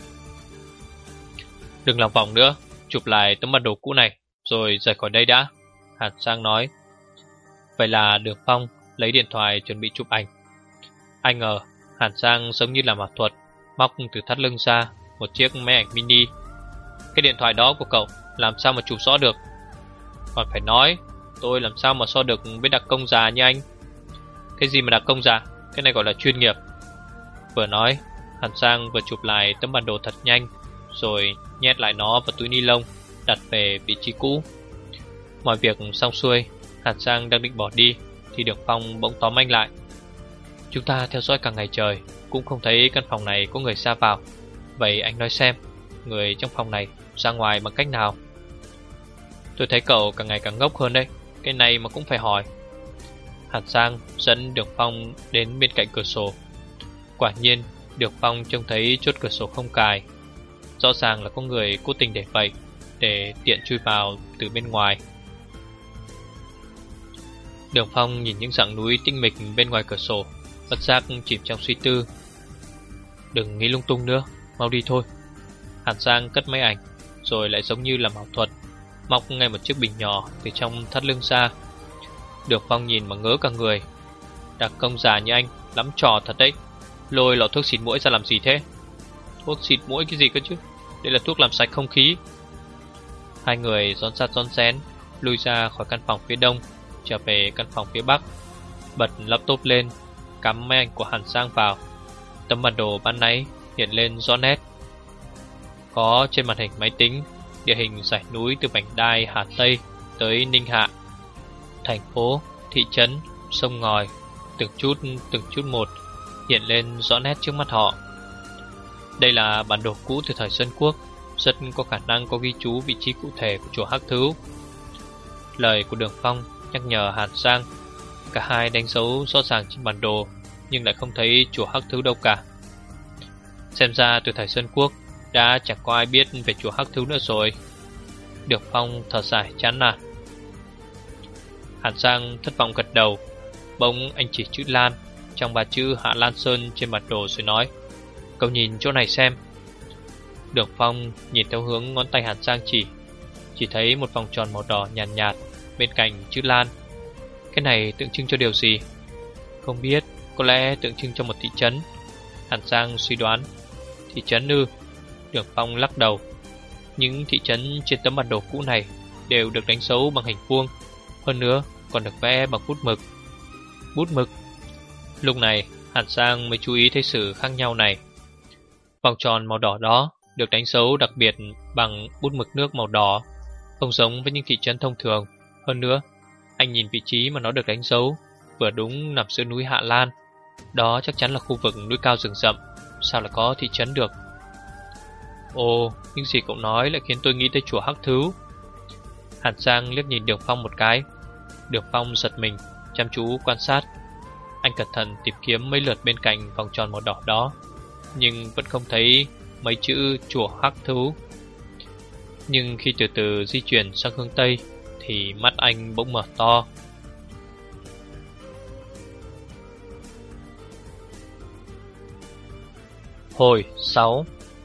Đừng lòng vòng nữa, chụp lại tấm bản đồ cũ này rồi rời khỏi đây đã, Hàn Giang nói. Vậy là Đường Phong lấy điện thoại chuẩn bị chụp ảnh. Ai ngờ Hàn Giang giống như làm ảo thuật, móc từ thắt lưng ra một chiếc máy ảnh mini. Cái điện thoại đó của cậu làm sao mà chụp rõ được? Còn phải nói, tôi làm sao mà so được với đặc công già như anh? Cái gì mà đặc công già, cái này gọi là chuyên nghiệp. Vừa nói, Hàn Giang vừa chụp lại tấm bản đồ thật nhanh, rồi nhét lại nó vào túi ni lông, đặt về vị trí cũ. Mọi việc xong xuôi, Hàn Giang đang định bỏ đi thì Đường Phong bỗng tóm anh lại. Chúng ta theo dõi cả ngày trời cũng không thấy căn phòng này có người ra vào. Vậy anh nói xem, người trong phòng này ra ngoài bằng cách nào? Tôi thấy cậu càng ngày càng ngốc hơn đấy, cái này mà cũng phải hỏi. Hàn Giang dẫn Đường Phong đến bên cạnh cửa sổ. Quả nhiên Đường Phong trông thấy chốt cửa sổ không cài. Rõ ràng là có người cố tình để vậy, để tiện chui vào từ bên ngoài. Đường Phong nhìn những dãy núi tĩnh mịch bên ngoài cửa sổ, bất giác chìm trong suy tư. Đừng nghĩ lung tung nữa, mau đi thôi. Hàn Giang cất máy ảnh, rồi lại giống như làm ảo thuật, móc ngay một chiếc bình nhỏ từ trong thắt lưng ra. Đường Phong nhìn mà ngớ cả người. Đặc công già như anh lắm trò thật đấy. Lôi lọ thuốc xịt mũi ra làm gì thế? Thuốc xịt mũi cái gì cơ chứ? Đây là thuốc làm sạch không khí. Hai người rón rát rón rén lui ra khỏi căn phòng phía đông, trở về căn phòng phía bắc. Bật laptop lên, cắm máy ảnh của Hàn Giang vào. Tấm bản đồ ban nãy hiện lên rõ nét. Có trên màn hình máy tính địa hình dãy núi từ Vành Đai Hà Tây tới Ninh Hạ, thành phố, thị trấn, sông ngòi, từng chút một hiện lên rõ nét trước mắt họ. Đây là bản đồ cũ từ thời Dân Quốc, rất có khả năng có ghi chú vị trí cụ thể của chùa Hắc Thứu. Lời của Đường Phong nhắc nhở Hàn Giang. Cả hai đánh dấu rõ ràng trên bản đồ, nhưng lại không thấy chùa Hắc Thứu đâu cả. Xem ra từ thời Dân Quốc đã chẳng có ai biết về chùa Hắc Thứu nữa rồi. Đường Phong thở dài chán nản. Hàn Giang thất vọng gật đầu. Bỗng anh chỉ chữ Lan trong ba chữ Hạ Lan Sơn trên bản đồ rồi nói: Cậu nhìn chỗ này xem. Đường Phong nhìn theo hướng ngón tay Hàn Giang chỉ thấy một vòng tròn màu đỏ nhàn nhạt bên cạnh chữ Lan. Cái này tượng trưng cho điều gì? Không biết, có lẽ tượng trưng cho một thị trấn, Hàn Giang suy đoán. Thị trấn ư? Đường Phong lắc đầu. Những thị trấn trên tấm bản đồ cũ này đều được đánh dấu bằng hình vuông, hơn nữa còn được vẽ bằng bút mực. Bút mực? Lúc này Hàn Giang mới chú ý thấy sự khác nhau này. Vòng tròn màu đỏ đó được đánh dấu đặc biệt bằng bút mực nước màu đỏ, không giống với những thị trấn thông thường. Hơn nữa, anh nhìn vị trí mà nó được đánh dấu vừa đúng nằm giữa núi Hạ Lan. Đó chắc chắn là khu vực núi cao rừng rậm, sao lại có thị trấn được? Ồ, những gì cậu nói lại khiến tôi nghĩ tới chùa Hắc Thứu. Hàn Giang liếc nhìn Đường Phong một cái. Đường Phong giật mình, chăm chú quan sát. Anh cẩn thận tìm kiếm mấy lượt bên cạnh vòng tròn màu đỏ đó, nhưng vẫn không thấy mấy chữ chùa Hắc Thứu. Nhưng khi từ từ di chuyển sang hướng Tây thì mắt anh bỗng mở to. Hồi 6.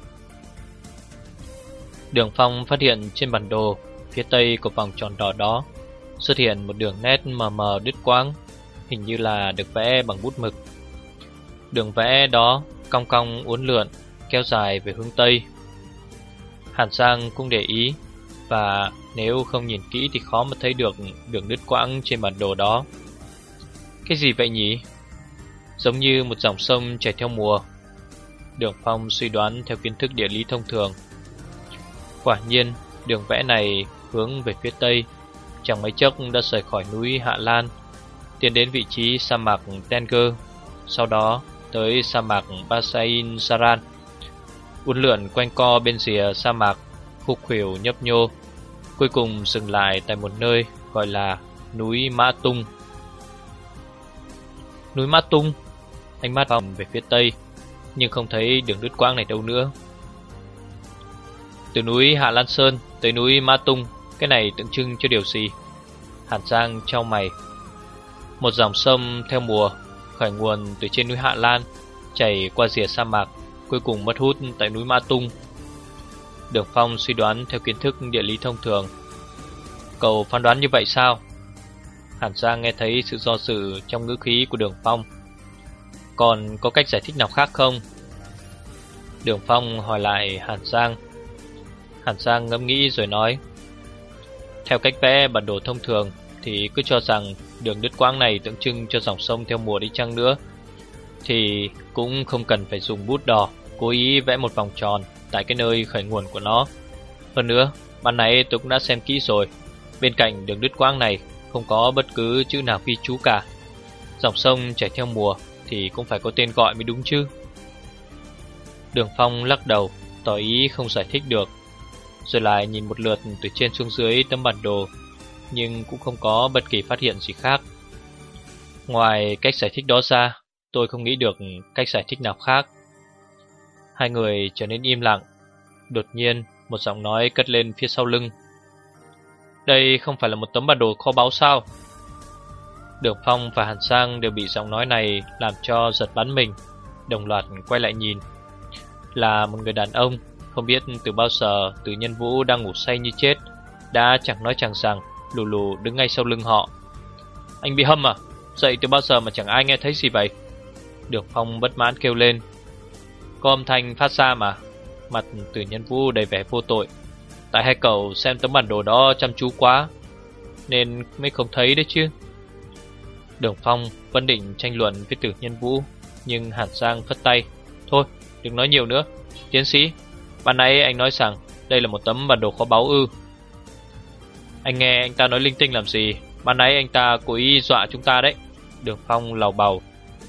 Đường Phong phát hiện trên bản đồ phía tây của vòng tròn đỏ đó xuất hiện một đường nét mờ mờ đứt quãng, hình như là được vẽ bằng bút mực. Đường vẽ đó cong cong uốn lượn, kéo dài về hướng tây. Hàn Giang cũng để ý, và nếu không nhìn kỹ thì khó mà thấy được đường đứt quãng trên bản đồ đó. Cái gì vậy nhỉ? Giống như một dòng sông chảy theo mùa. Đường Phong suy đoán theo kiến thức địa lý thông thường. Quả nhiên, đường vẽ này hướng về phía tây, chẳng mấy chốc đã rời khỏi núi Hạ Lan, tiến đến vị trí sa mạc Tenger, sau đó tới sa mạc Basain Saran, uốn lượn quanh co bên rìa sa mạc, khúc khuỷu nhấp nhô, cuối cùng dừng lại tại một nơi gọi là núi Mã Tung. Núi Mã Tung? Ánh mắt vòng về phía tây, nhưng không thấy đường đứt quãng này đâu nữa. Từ núi Hạ Lan Sơn tới núi Mã Tung, cái này tượng trưng cho điều gì? Hàn Giang chau mày. Một dòng sông theo mùa, khởi nguồn từ trên núi Hạ Lan, chảy qua rìa sa mạc, cuối cùng mất hút tại núi Mã Tung. Đường Phong suy đoán theo kiến thức địa lý thông thường. Cậu phán đoán như vậy sao? Hàn Giang nghe thấy sự do dự trong ngữ khí của Đường Phong. Còn có cách giải thích nào khác không? Đường Phong hỏi lại Hàn Giang. Hàn Giang ngẫm nghĩ rồi nói, theo cách vẽ bản đồ thông thường thì cứ cho rằng đường đứt quãng này tượng trưng cho dòng sông theo mùa đi chăng nữa, thì cũng không cần phải dùng bút đỏ cố ý vẽ một vòng tròn tại cái nơi khởi nguồn của nó. Hơn nữa, ban nãy tôi cũng đã xem kỹ rồi, bên cạnh đường đứt quãng này không có bất cứ chữ nào ghi chú cả. Dòng sông chảy theo mùa thì cũng phải có tên gọi mới đúng chứ. Đường Phong lắc đầu, tỏ ý không giải thích được, rồi lại nhìn một lượt từ trên xuống dưới tấm bản đồ, nhưng cũng không có bất kỳ phát hiện gì khác. Ngoài cách giải thích đó ra, tôi không nghĩ được cách giải thích nào khác. Hai người trở nên im lặng. Đột nhiên, một giọng nói cất lên phía sau lưng. Đây không phải là một tấm bản đồ kho báu sao? Đường Phong và Hàn Giang đều bị giọng nói này làm cho giật bắn mình, đồng loạt quay lại nhìn. Là một người đàn ông, không biết từ bao giờ Từ Nhân Vũ đang ngủ say như chết, đã chẳng nói chẳng rằng lù lù đứng ngay sau lưng họ. Anh bị hâm à? Dậy từ bao giờ mà chẳng ai nghe thấy gì vậy? Đường Phong bất mãn kêu lên. Có âm thanh phát ra mà. Mặt Từ Nhân Vũ đầy vẻ vô tội. Tại hai cậu xem tấm bản đồ đó chăm chú quá nên mới không thấy đấy chứ. Đường Phong vẫn định tranh luận với Từ Nhân Vũ, nhưng Hàn Giang phất tay. Thôi, đừng nói nhiều nữa. Tiến sĩ, ban nãy anh nói rằng đây là một tấm bản đồ kho báu ư? Anh nghe anh ta nói linh tinh làm gì? Ban nãy anh ta cố ý dọa chúng ta đấy. Đường Phong lầu bầu.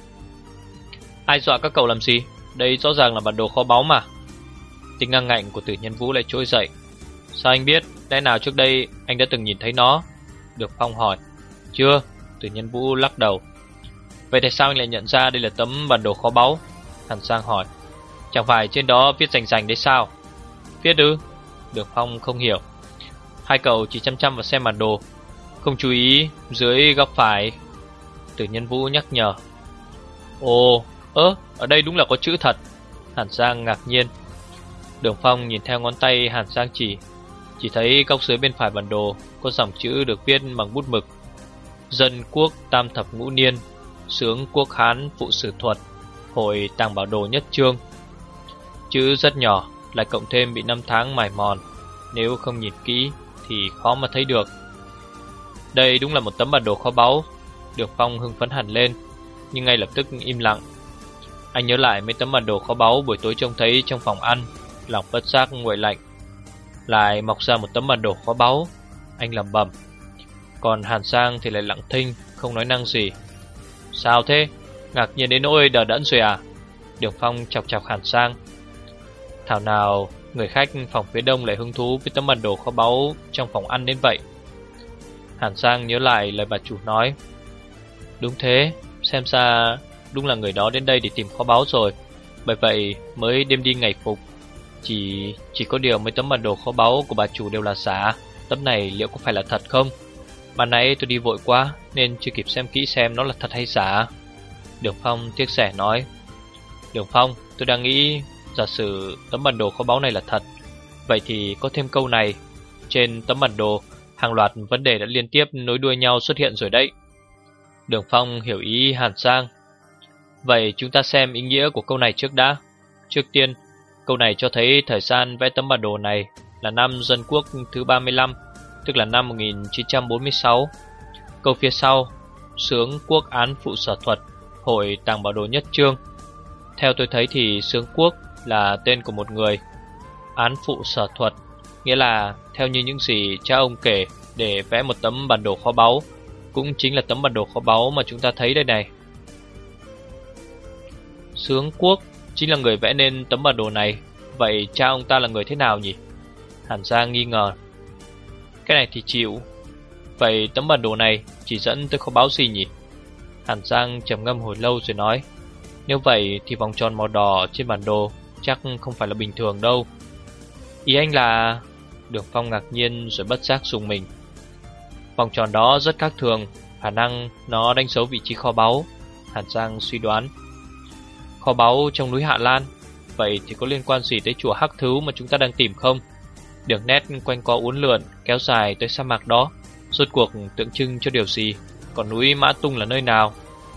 Ai dọa các cậu làm gì? Đây rõ ràng là bản đồ kho báu mà. Tính ngang ngạnh của Từ Nhân Vũ lại trỗi dậy. Sao anh biết? Lẽ nào trước đây anh đã từng nhìn thấy nó? Đường Phong hỏi. Chưa. Từ Nhân Vũ lắc đầu. Vậy tại sao anh lại nhận ra đây là tấm bản đồ kho báu? Hàn Giang hỏi. Chẳng phải trên đó viết rành rành đấy sao? Viết ư? Đường Phong không hiểu. Hai cậu chỉ chăm chăm vào xem bản đồ, không chú ý dưới góc phải. Từ Nhân Vũ nhắc nhở. Ồ, ở đây đúng là có chữ thật. Hàn Giang ngạc nhiên. Đường Phong nhìn theo ngón tay Hàn Giang chỉ thấy góc dưới bên phải bản đồ có dòng chữ được viết bằng bút mực. Dân quốc tam thập ngũ niên, xướng quốc Hán phụ sử thuật, hội tàng bảo đồ nhất chương. Chữ rất nhỏ, lại cộng thêm bị năm tháng mài mòn, nếu không nhìn kỹ thì khó mà thấy được. Đây đúng là một tấm bản đồ kho báu. Đường Phong hưng phấn hẳn lên, nhưng ngay lập tức im lặng. Anh nhớ lại mấy tấm bản đồ kho báu buổi tối trông thấy trong phòng ăn, lòng bất giác nguội lạnh. Lại mọc ra một tấm bản đồ kho báu, anh lẩm bẩm. Còn Hàn Giang thì lại lặng thinh, không nói năng gì. Sao thế? Ngạc nhiên đến nỗi đờ đẫn rồi à? Đường Phong chọc chọc Hàn Giang. Thảo nào người khách phòng phía đông lại hứng thú với tấm bản đồ kho báu trong phòng ăn đến vậy. Hàn Giang nhớ lại lời bà chủ nói. Đúng thế, xem ra đúng là người đó đến đây để tìm kho báu rồi. Bởi vậy mới đêm đi ngày phục. Chỉ có điều mấy tấm bản đồ kho báu của bà chủ đều là giả. Tấm này liệu có phải là thật không? Ban nãy tôi đi vội quá nên chưa kịp xem kỹ xem nó là thật hay giả. Đường Phong tiếc rẻ nói. Đường Phong, tôi đang nghĩ Giả sử tấm bản đồ kho báu này là thật, vậy thì có thêm câu này. Trên tấm bản đồ, hàng loạt vấn đề đã liên tiếp nối đuôi nhau xuất hiện rồi đấy. Đường Phong hiểu ý Hàn Sang. Vậy chúng ta xem ý nghĩa của câu này trước đã. Trước tiên, câu này cho thấy thời gian vẽ tấm bản đồ này là năm Dân Quốc thứ 35, tức là năm 1946. Câu phía sau, Xướng Quốc Án Phụ Sở Thuật, Hội Tàng Bảo Đồ Nhất Chương. Theo tôi thấy thì Xướng Quốc là tên của một người, Án Phụ Sở Thuật nghĩa là theo như những gì cha ông kể, để vẽ một tấm bản đồ kho báu, cũng chính là tấm bản đồ kho báu mà chúng ta thấy đây này. Xướng Quốc chính là người vẽ nên tấm bản đồ này. Vậy cha ông ta là người thế nào nhỉ? Hàn Giang nghi ngờ. Cái này thì chịu. Vậy tấm bản đồ này chỉ dẫn tới kho báu gì nhỉ? Hàn Giang trầm ngâm hồi lâu rồi nói, nếu vậy thì vòng tròn màu đỏ trên bản đồ chắc không phải là bình thường đâu. Ý anh là... Đường Phong ngạc nhiên rồi bất giác rùng mình. Vòng tròn đó rất khác thường, khả năng nó đánh dấu vị trí kho báu. Hàn Giang suy đoán. Kho báu trong núi Hạ Lan, vậy thì có liên quan gì tới chùa Hắc Thứu mà chúng ta đang tìm không? Đường nét quanh co uốn lượn kéo dài tới sa mạc đó, rốt cuộc tượng trưng cho điều gì? Còn núi Mã Tung là nơi nào?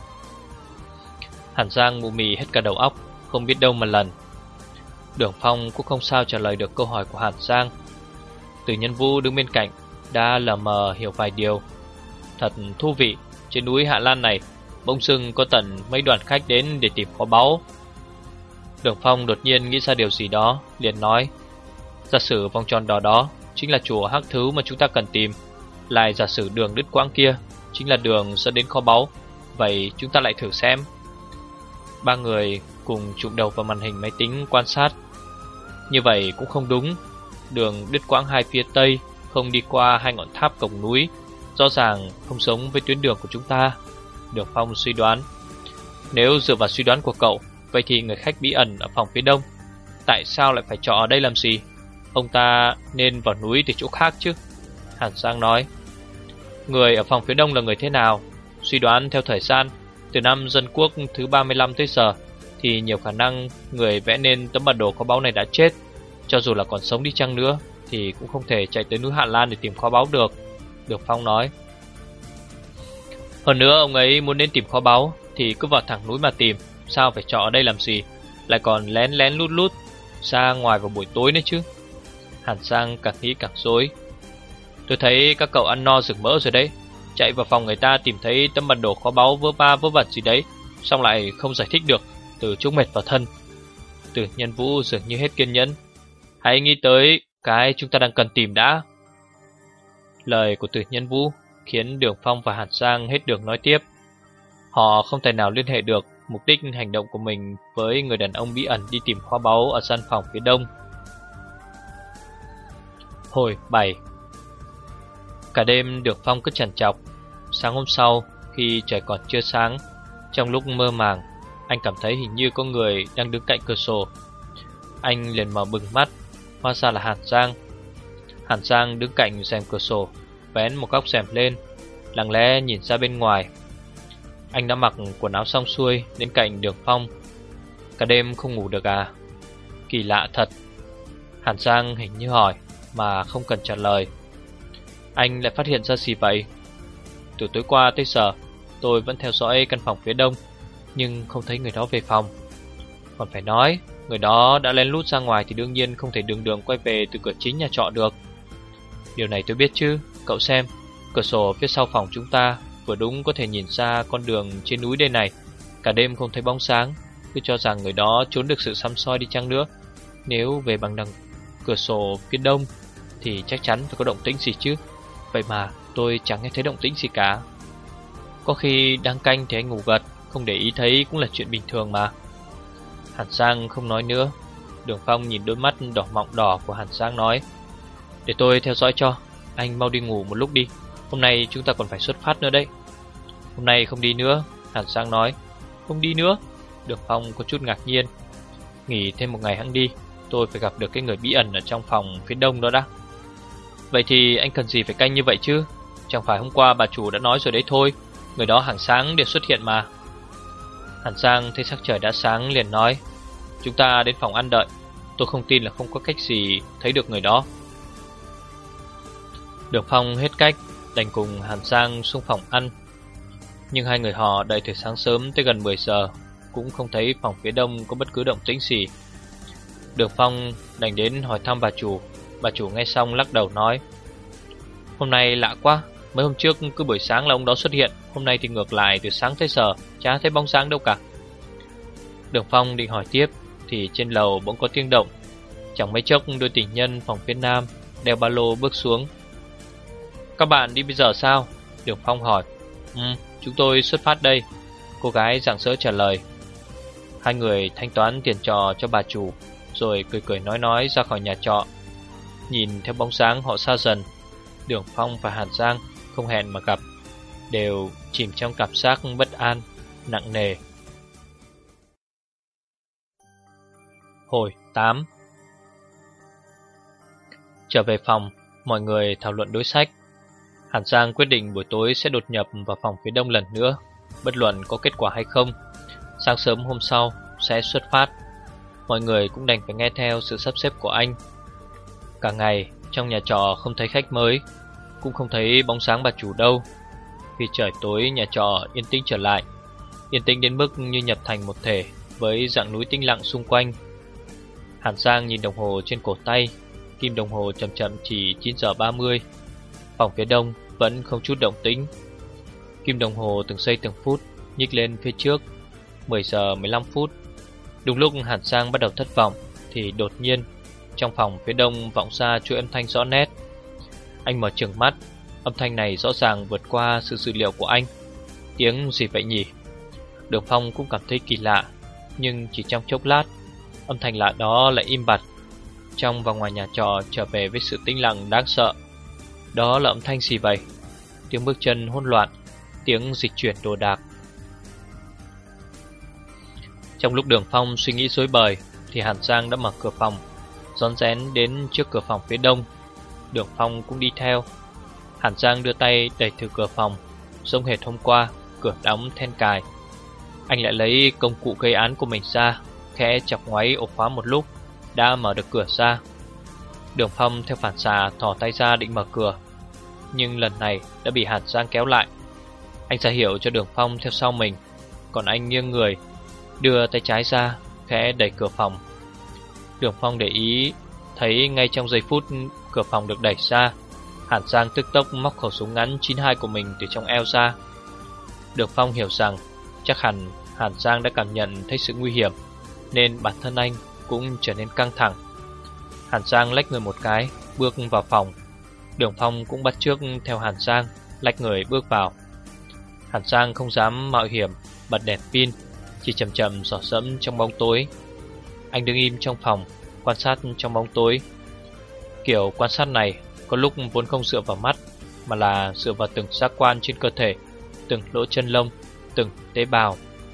Hàn Giang mù mì hết cả đầu óc, không biết đâu mà lần. Đường Phong cũng không sao trả lời được câu hỏi của Hàn Giang. Từ Nhân Vũ đứng bên cạnh đã lờ mờ hiểu vài điều. Thật thú vị, trên núi Hạ Lan này bỗng dưng có tận mấy đoàn khách đến để tìm kho báu. Đường Phong đột nhiên nghĩ ra điều gì đó, liền nói, giả sử vòng tròn đỏ đó chính là chùa Hắc Thứu mà chúng ta cần tìm, lại giả sử đường đứt quãng kia chính là đường dẫn đến kho báu, vậy chúng ta lại thử xem. Ba người cùng chụm đầu vào màn hình máy tính quan sát. Như vậy cũng không đúng. Đường đứt quãng hai phía tây, không đi qua hai ngọn tháp cổng núi, rõ ràng không giống với tuyến đường của chúng ta. Đường Phong suy đoán. Nếu dựa vào suy đoán của cậu, vậy thì người khách bí ẩn ở phòng phía đông tại sao lại phải trọ ở đây làm gì? Ông ta nên vào núi từ chỗ khác chứ. Hàn Giang nói, người ở phòng phía đông là người thế nào? Suy đoán theo thời gian, từ năm Dân Quốc thứ 35 tới giờ, thì nhiều khả năng người vẽ nên tấm bản đồ kho báu này đã chết. Cho dù là còn sống đi chăng nữa thì cũng không thể chạy tới núi Hạ Lan để tìm kho báu được. Đường Phong nói. Hơn nữa ông ấy muốn đến tìm kho báu thì cứ vào thẳng núi mà tìm, sao phải trọ ở đây làm gì, lại còn lén lén lút lút ra ngoài vào buổi tối nữa chứ. Hàn Giang càng nghĩ càng rối. Tôi thấy các cậu ăn no rừng mỡ rồi đấy, chạy vào phòng người ta tìm thấy tấm bản đồ kho báu vớ va vớ vẩn gì đấy, xong lại không giải thích được, từ chỗ mệt vào thân. Từ Nhân Vũ dường như hết kiên nhẫn. Hãy nghĩ tới cái chúng ta đang cần tìm đã. Lời của Từ Nhân Vũ khiến Đường Phong và Hàn Giang hết đường nói tiếp. Họ không thể nào liên hệ được mục đích hành động của mình với người đàn ông bí ẩn đi tìm kho báu ở gian phòng phía đông. Hồi 7. Cả đêm Đường Phong cứ trằn trọc. Sáng hôm sau, khi trời còn chưa sáng, trong lúc mơ màng, anh cảm thấy hình như có người đang đứng cạnh cửa sổ. Anh liền mở bừng mắt, hóa ra là Hàn Giang. Hàn Giang đứng cạnh rèm cửa sổ, vén một góc rèm lên, lặng lẽ nhìn ra bên ngoài. Anh đã mặc quần áo xong xuôi đến cạnh Đường Phong. Cả đêm không ngủ được à? Kỳ lạ thật. Hàn Giang hình như hỏi mà không cần trả lời. Anh lại phát hiện ra gì vậy? Từ tối qua tới giờ, tôi vẫn theo dõi căn phòng phía đông, nhưng không thấy người đó về phòng. Còn phải nói, người đó đã lén lút ra ngoài thì đương nhiên không thể đường đường quay về từ cửa chính nhà trọ được. Điều này tôi biết chứ, cậu xem, cửa sổ phía sau phòng chúng ta vừa đúng có thể nhìn ra con đường trên núi đây này. Cả đêm không thấy bóng sáng, cứ cho rằng người đó trốn được sự săm soi đi chăng nữa, nếu về bằng đằng cửa sổ phía đông thì chắc chắn phải có động tĩnh gì chứ. Vậy mà tôi chẳng nghe thấy động tĩnh gì cả. Có khi đang canh thì anh ngủ gật, không để ý thấy cũng là chuyện bình thường mà. Hàn Giang không nói nữa. Đường Phong nhìn đôi mắt đỏ mọng đỏ của Hàn Giang nói, để tôi theo dõi cho, anh mau đi ngủ một lúc đi, hôm nay chúng ta còn phải xuất phát nữa đấy. Hôm nay không đi nữa, Hàn Giang nói. Không đi nữa? Đường Phong có chút ngạc nhiên. Nghỉ thêm một ngày hẵng đi, tôi phải gặp được cái người bí ẩn ở trong phòng phía đông đó đã. Vậy thì anh cần gì phải canh như vậy chứ? Chẳng phải hôm qua bà chủ đã nói rồi đấy thôi, người đó hàng sáng đều xuất hiện mà. Hàn Giang thấy sắc trời đã sáng liền nói, chúng ta đến phòng ăn đợi. Tôi không tin là không có cách gì thấy được người đó. Đường Phong hết cách, đành cùng Hàn Giang xuống phòng ăn. Nhưng hai người họ đợi từ sáng sớm tới gần 10 giờ cũng không thấy phòng phía đông có bất cứ động tĩnh gì. Đường Phong đành đến hỏi thăm bà chủ. Bà chủ nghe xong lắc đầu nói: hôm nay lạ quá, mấy hôm trước cứ buổi sáng là ông đó xuất hiện, hôm nay thì ngược lại từ sáng tới giờ chả thấy bóng dáng đâu cả. Đường Phong định hỏi tiếp thì trên lầu bỗng có tiếng động. Chẳng mấy chốc đôi tình nhân phòng phía nam đeo ba lô bước xuống. Các bạn đi bây giờ sao? Đường Phong hỏi. Chúng tôi xuất phát đây, cô gái rạng rỡ trả lời. Hai người thanh toán tiền trọ cho bà chủ, rồi cười cười nói ra khỏi nhà trọ. Nhìn theo bóng dáng họ xa dần, Đường Phong và Hàn Giang không hẹn mà gặp, đều chìm trong cảm giác bất an, nặng nề. Hồi 8. Trở về phòng, mọi người thảo luận đối sách. Hàn Giang quyết định buổi tối sẽ đột nhập vào phòng phía đông lần nữa, bất luận có kết quả hay không. Sáng sớm hôm sau sẽ xuất phát. Mọi người cũng đành phải nghe theo sự sắp xếp của anh. Cả ngày trong nhà trọ không thấy khách mới, cũng không thấy bóng dáng bà chủ đâu. Khi trời tối, nhà trọ yên tĩnh trở lại, yên tĩnh đến mức như nhập thành một thể với dạng núi tĩnh lặng xung quanh. Hàn Giang nhìn đồng hồ trên cổ tay, kim đồng hồ chậm chậm chỉ 9 giờ 30. Phòng phía đông vẫn không chút động tĩnh. Kim đồng hồ từng giây từng phút nhích lên phía trước. 10 giờ 15 phút. Đúng lúc Hàn Giang bắt đầu thất vọng thì đột nhiên trong phòng phía đông vọng ra chuỗi âm thanh rõ nét. Anh mở trừng mắt. Âm thanh này rõ ràng vượt qua sự dự liệu của anh. Tiếng gì vậy nhỉ? Đường Phong cũng cảm thấy kỳ lạ, nhưng chỉ trong chốc lát, âm thanh lạ đó lại im bặt. Trong và ngoài nhà trọ trở về với sự tĩnh lặng đáng sợ. Đó là âm thanh gì vậy? Tiếng bước chân hỗn loạn, tiếng dịch chuyển đồ đạc. Trong lúc Đường Phong suy nghĩ rối bời thì Hàn Giang đã mở cửa phòng, rón rén đến trước cửa phòng phía đông. Đường Phong cũng đi theo. Hàn Giang đưa tay đẩy thử cửa phòng, giống hệt hôm qua, cửa đóng then cài. Anh lại lấy công cụ gây án của mình ra, khẽ chọc ngoáy ổ khóa một lúc, đã mở được cửa ra. Đường Phong theo phản xạ thò tay ra định mở cửa, nhưng lần này đã bị Hàn Giang kéo lại. Anh ra hiệu cho Đường Phong theo sau mình, còn anh nghiêng người, đưa tay trái ra, khẽ đẩy cửa phòng. Đường Phong để ý thấy ngay trong giây phút cửa phòng được đẩy ra, Hàn Giang tức tốc móc khẩu súng ngắn 92 của mình từ trong eo ra. Đường Phong hiểu rằng chắc hẳn Hàn Giang đã cảm nhận thấy sự nguy hiểm, nên bản thân anh cũng trở nên căng thẳng. Hàn Giang lách người một cái, bước vào phòng. Đường Phong cũng bắt chước theo Hàn Giang, lách người bước vào. Hàn Giang không dám mạo hiểm bật đèn pin, chỉ chậm chậm dò dẫm trong bóng tối. Anh đứng im trong phòng, quan sát trong bóng tối. Kiểu quan sát này có lúc vốn không dựa vào mắt, mà là dựa vào từng giác quan trên cơ thể, từng lỗ chân lông, từng tế bào.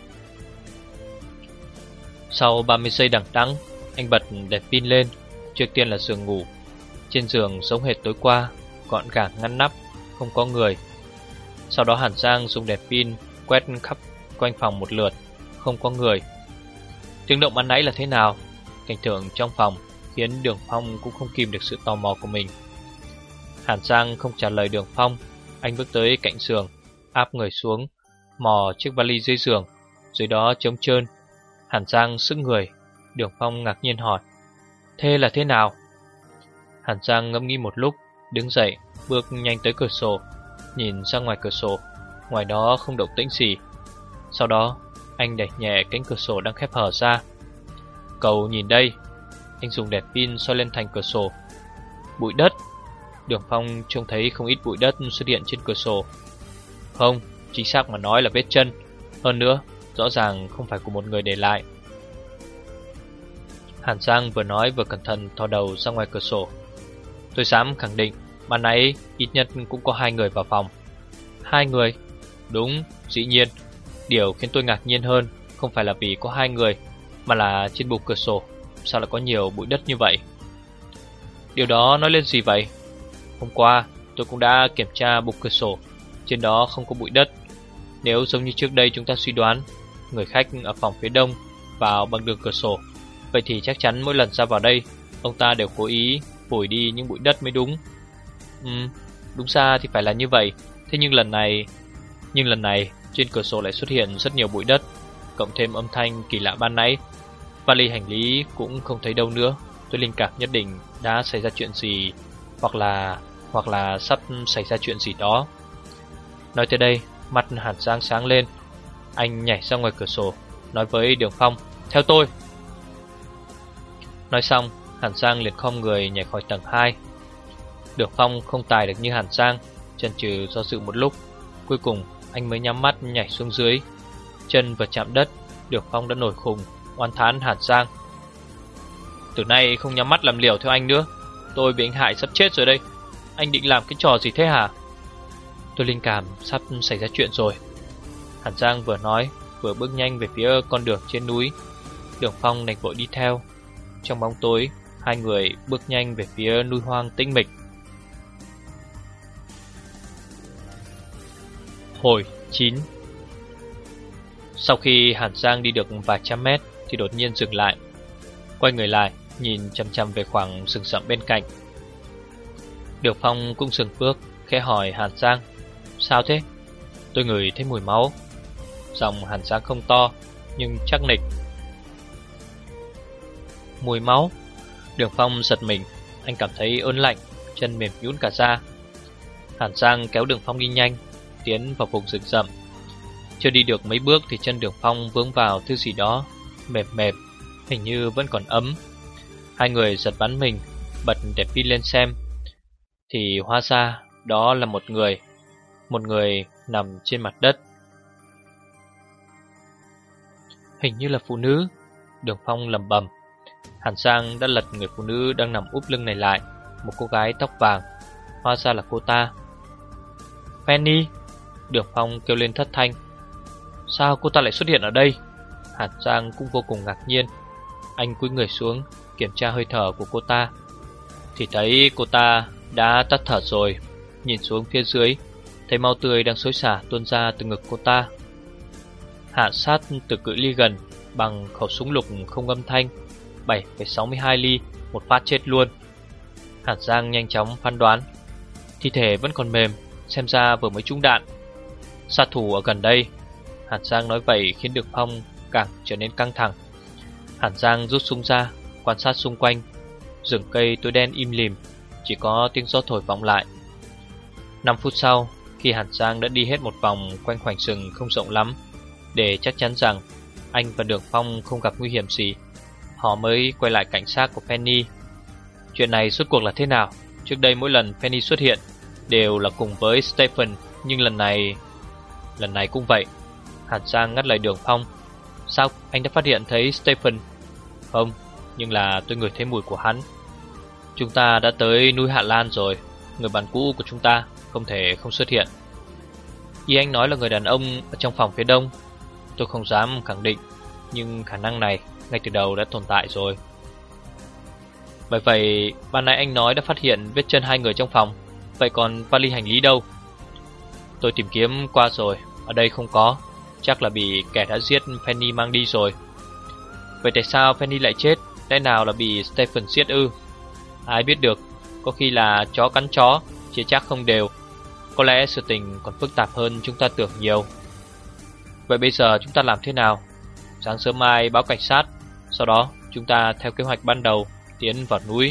Sau 30 giây đằng đẵng, anh bật đèn pin lên. Trước tiên là giường ngủ. Trên giường giống hệt tối qua, gọn gàng ngăn nắp, không có người. Sau đó Hàn Giang dùng đèn pin quét khắp quanh phòng một lượt, không có người. Tiếng động ban nãy là thế nào? Cảnh tượng trong phòng khiến Đường Phong cũng không kìm được sự tò mò của mình. Hàn Giang không trả lời Đường Phong. Anh bước tới cạnh giường, áp người xuống, mò chiếc vali dưới giường, dưới đó trống trơn. Hàn Giang sững người. Đường Phong ngạc nhiên hỏi: thế là thế nào? Hàn Giang ngẫm nghĩ một lúc, đứng dậy, bước nhanh tới cửa sổ, nhìn ra ngoài cửa sổ. Ngoài đó không động tĩnh gì. Sau đó anh đẩy nhẹ cánh cửa sổ đang khép hở ra. Cậu nhìn đây. Anh dùng đèn pin soi lên thành cửa sổ. Bụi đất. Đường Phong trông thấy không ít bụi đất xuất hiện trên cửa sổ. Không, chính xác mà nói là vết chân. Hơn nữa, rõ ràng không phải của một người để lại. Hàn Giang vừa nói vừa cẩn thận thò đầu ra ngoài cửa sổ. Tôi dám khẳng định ban nãy ít nhất cũng có 2 người vào phòng. 2 người? Đúng, dĩ nhiên. Điều khiến tôi ngạc nhiên hơn không phải là vì có 2 người, mà là trên bục cửa sổ sao lại có nhiều bụi đất như vậy. Điều đó nói lên gì vậy? Hôm qua tôi cũng đã kiểm tra bục cửa sổ, trên đó không có bụi đất. Nếu giống như trước đây chúng ta suy đoán, người khách ở phòng phía đông vào bằng đường cửa sổ, Vậy thì chắc chắn mỗi lần ra vào đây, ông ta đều cố ý phủi đi những bụi đất mới đúng. Đúng ra thì phải là như vậy. Thế nhưng lần này trên cửa sổ lại xuất hiện rất nhiều bụi đất, cộng thêm âm thanh kỳ lạ ban nãy. Vali hành lý cũng không thấy đâu nữa. Tôi linh cảm nhất định đã xảy ra chuyện gì, hoặc là sắp xảy ra chuyện gì đó. Nói tới đây, mắt Hàn Giang sáng lên. Anh nhảy ra ngoài cửa sổ, nói với Đường Phong: "Theo tôi." Nói xong, Hàn Giang liền khom người nhảy khỏi tầng 2. Đường Phong không tài được như Hàn Giang, chần chừ do dự một lúc, cuối cùng anh mới nhắm mắt nhảy xuống dưới. Chân vừa chạm đất, Đường Phong đã nổi khùng, oán thán Hàn Giang: "Từ nay không nhắm mắt làm liều theo anh nữa. Tôi bị anh hại sắp chết rồi đây. Anh định làm cái trò gì thế hả?" "Tôi linh cảm sắp xảy ra chuyện rồi." Hàn Giang vừa nói vừa bước nhanh về phía con đường trên núi. Đường Phong đành vội đi theo. Trong bóng tối, hai người bước nhanh về phía núi hoang tĩnh mịch. Hồi 9. Sau khi Hàn Giang đi được vài trăm mét thì đột nhiên dừng lại, quay người lại nhìn chằm chằm về khoảng rừng rậm bên cạnh. Đường Phong cũng dừng bước, khẽ hỏi Hàn Giang: "Sao thế?" "Tôi ngửi thấy mùi máu." Giọng Hàn Giang không to nhưng chắc nịch. "Mùi máu?" Đường Phong giật mình, anh cảm thấy ớn lạnh, chân mềm nhũn cả ra. Hàn Giang kéo Đường Phong đi nhanh, tiến vào vùng rừng rậm. Chưa đi được mấy bước thì chân Đường Phong vướng vào thứ gì đó mềm mềm, hình như vẫn còn ấm. Hai người giật bắn mình, bật đèn pin lên xem, thì hóa ra đó là một người nằm trên mặt đất. Hình như là phụ nữ, Đường Phong lẩm bẩm. Hàn Giang đã lật người phụ nữ đang nằm úp lưng này lại, một cô gái tóc vàng, hóa ra là cô ta. "Penny!" Đường Phong kêu lên thất thanh. "Sao cô ta lại xuất hiện ở đây?" Hàn Giang cũng vô cùng ngạc nhiên. Anh cúi người xuống kiểm tra hơi thở của cô ta, thì thấy cô ta đã tắt thở rồi. Nhìn xuống phía dưới, thấy máu tươi đang xối xả tuôn ra từ ngực cô ta. Hạ sát từ cự ly gần bằng khẩu súng lục không âm thanh 7,62 ly, một phát chết luôn. Hàn Giang nhanh chóng phán đoán, thi thể vẫn còn mềm, xem ra vừa mới trúng đạn. Sát thủ ở gần đây. Hàn Giang nói vậy khiến Đường Phong càng trở nên căng thẳng. Hàn Giang rút súng ra, quan sát xung quanh. Rừng cây tối đen im lìm, chỉ có tiếng gió thổi vọng lại. 5 phút sau, khi Hàn Giang đã đi hết một vòng quanh khoảnh rừng không rộng lắm, để chắc chắn rằng anh và Đường Phong không gặp nguy hiểm gì, họ mới quay lại cảnh sát của Penny. Chuyện này rốt cuộc là thế nào? Trước đây mỗi lần Penny xuất hiện đều là cùng với Stephen, nhưng lần này cũng vậy. Hàn Giang ngắt lời Đường Phong. "Sao anh đã phát hiện thấy Stephen?" "Không, nhưng là tôi ngửi thấy mùi của hắn." "Chúng ta đã tới núi Hạ Lan rồi, người bạn cũ của chúng ta không thể không xuất hiện." "Ý anh nói là người đàn ông ở trong phòng phía đông?" "Tôi không dám khẳng định, nhưng khả năng này ngay từ đầu đã tồn tại rồi." "Bởi vậy ban nãy anh nói đã phát hiện vết chân hai người trong phòng, vậy còn vali hành lý đâu?" "Tôi tìm kiếm qua rồi, ở đây không có, chắc là bị kẻ đã giết Penny mang đi rồi." "Vậy tại sao Penny lại chết? Lẽ nào là bị Stephen giết ư?" "Ai biết được, có khi là chó cắn chó, chia chắc không đều. Có lẽ sự tình còn phức tạp hơn chúng ta tưởng nhiều." "Vậy bây giờ chúng ta làm thế nào?" "Sáng sớm mai báo cảnh sát, sau đó chúng ta theo kế hoạch ban đầu tiến vào núi."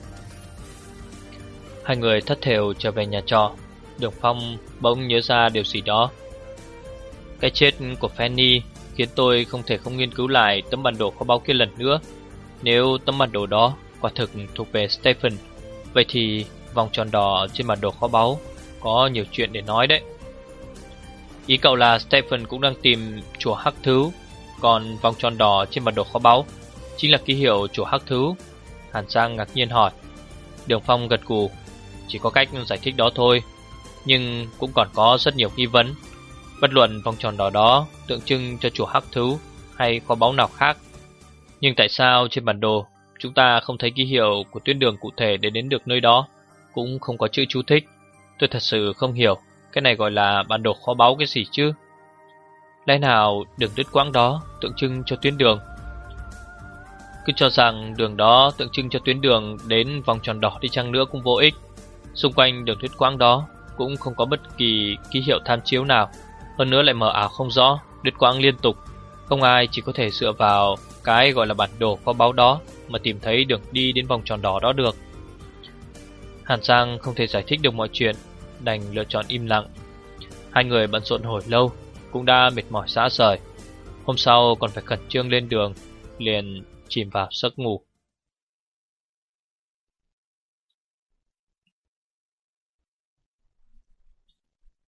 Hai người thất thểu trở về nhà trọ. Đường Phong bỗng nhớ ra điều gì đó. Cái chết của Fanny khiến tôi không thể không nghiên cứu lại tấm bản đồ kho báu kia lần nữa. Nếu tấm bản đồ đó quả thực thuộc về Stephen, vậy thì vòng tròn đỏ trên bản đồ kho báu có nhiều chuyện để nói đấy. "Ý cậu là Stephen cũng đang tìm chùa Hắc Thứ, còn vòng tròn đỏ trên bản đồ kho báu chính là ký hiệu chùa Hắc Thứ?" Hàn Giang ngạc nhiên hỏi. Đường Phong gật gù. "Chỉ có cách giải thích đó thôi, nhưng cũng còn có rất nhiều nghi vấn. Bất luận vòng tròn đỏ đó tượng trưng cho chùa Hắc Thứ hay kho báu nào khác, nhưng tại sao trên bản đồ chúng ta không thấy ký hiệu của tuyến đường cụ thể để đến được nơi đó, cũng không có chữ chú thích. Tôi thật sự không hiểu cái này gọi là bản đồ kho báu cái gì chứ. Lẽ nào đường đứt quãng đó tượng trưng cho tuyến đường?" Cứ cho rằng đường đó tượng trưng cho tuyến đường đến vòng tròn đỏ đi chăng nữa cũng vô ích. Xung quanh đường thuyết quãng đó cũng không có bất kỳ ký hiệu tham chiếu nào, hơn nữa lại mờ ảo không rõ, đứt quãng liên tục. Không ai chỉ có thể dựa vào cái gọi là bản đồ kho báu đó mà tìm thấy đường đi đến vòng tròn đỏ đó được. Hàn Giang không thể giải thích được mọi chuyện, đành lựa chọn im lặng. Hai người bận rộn hồi lâu, cũng đã mệt mỏi rã rời. Hôm sau còn phải khẩn trương lên đường, liền chìm vào giấc ngủ.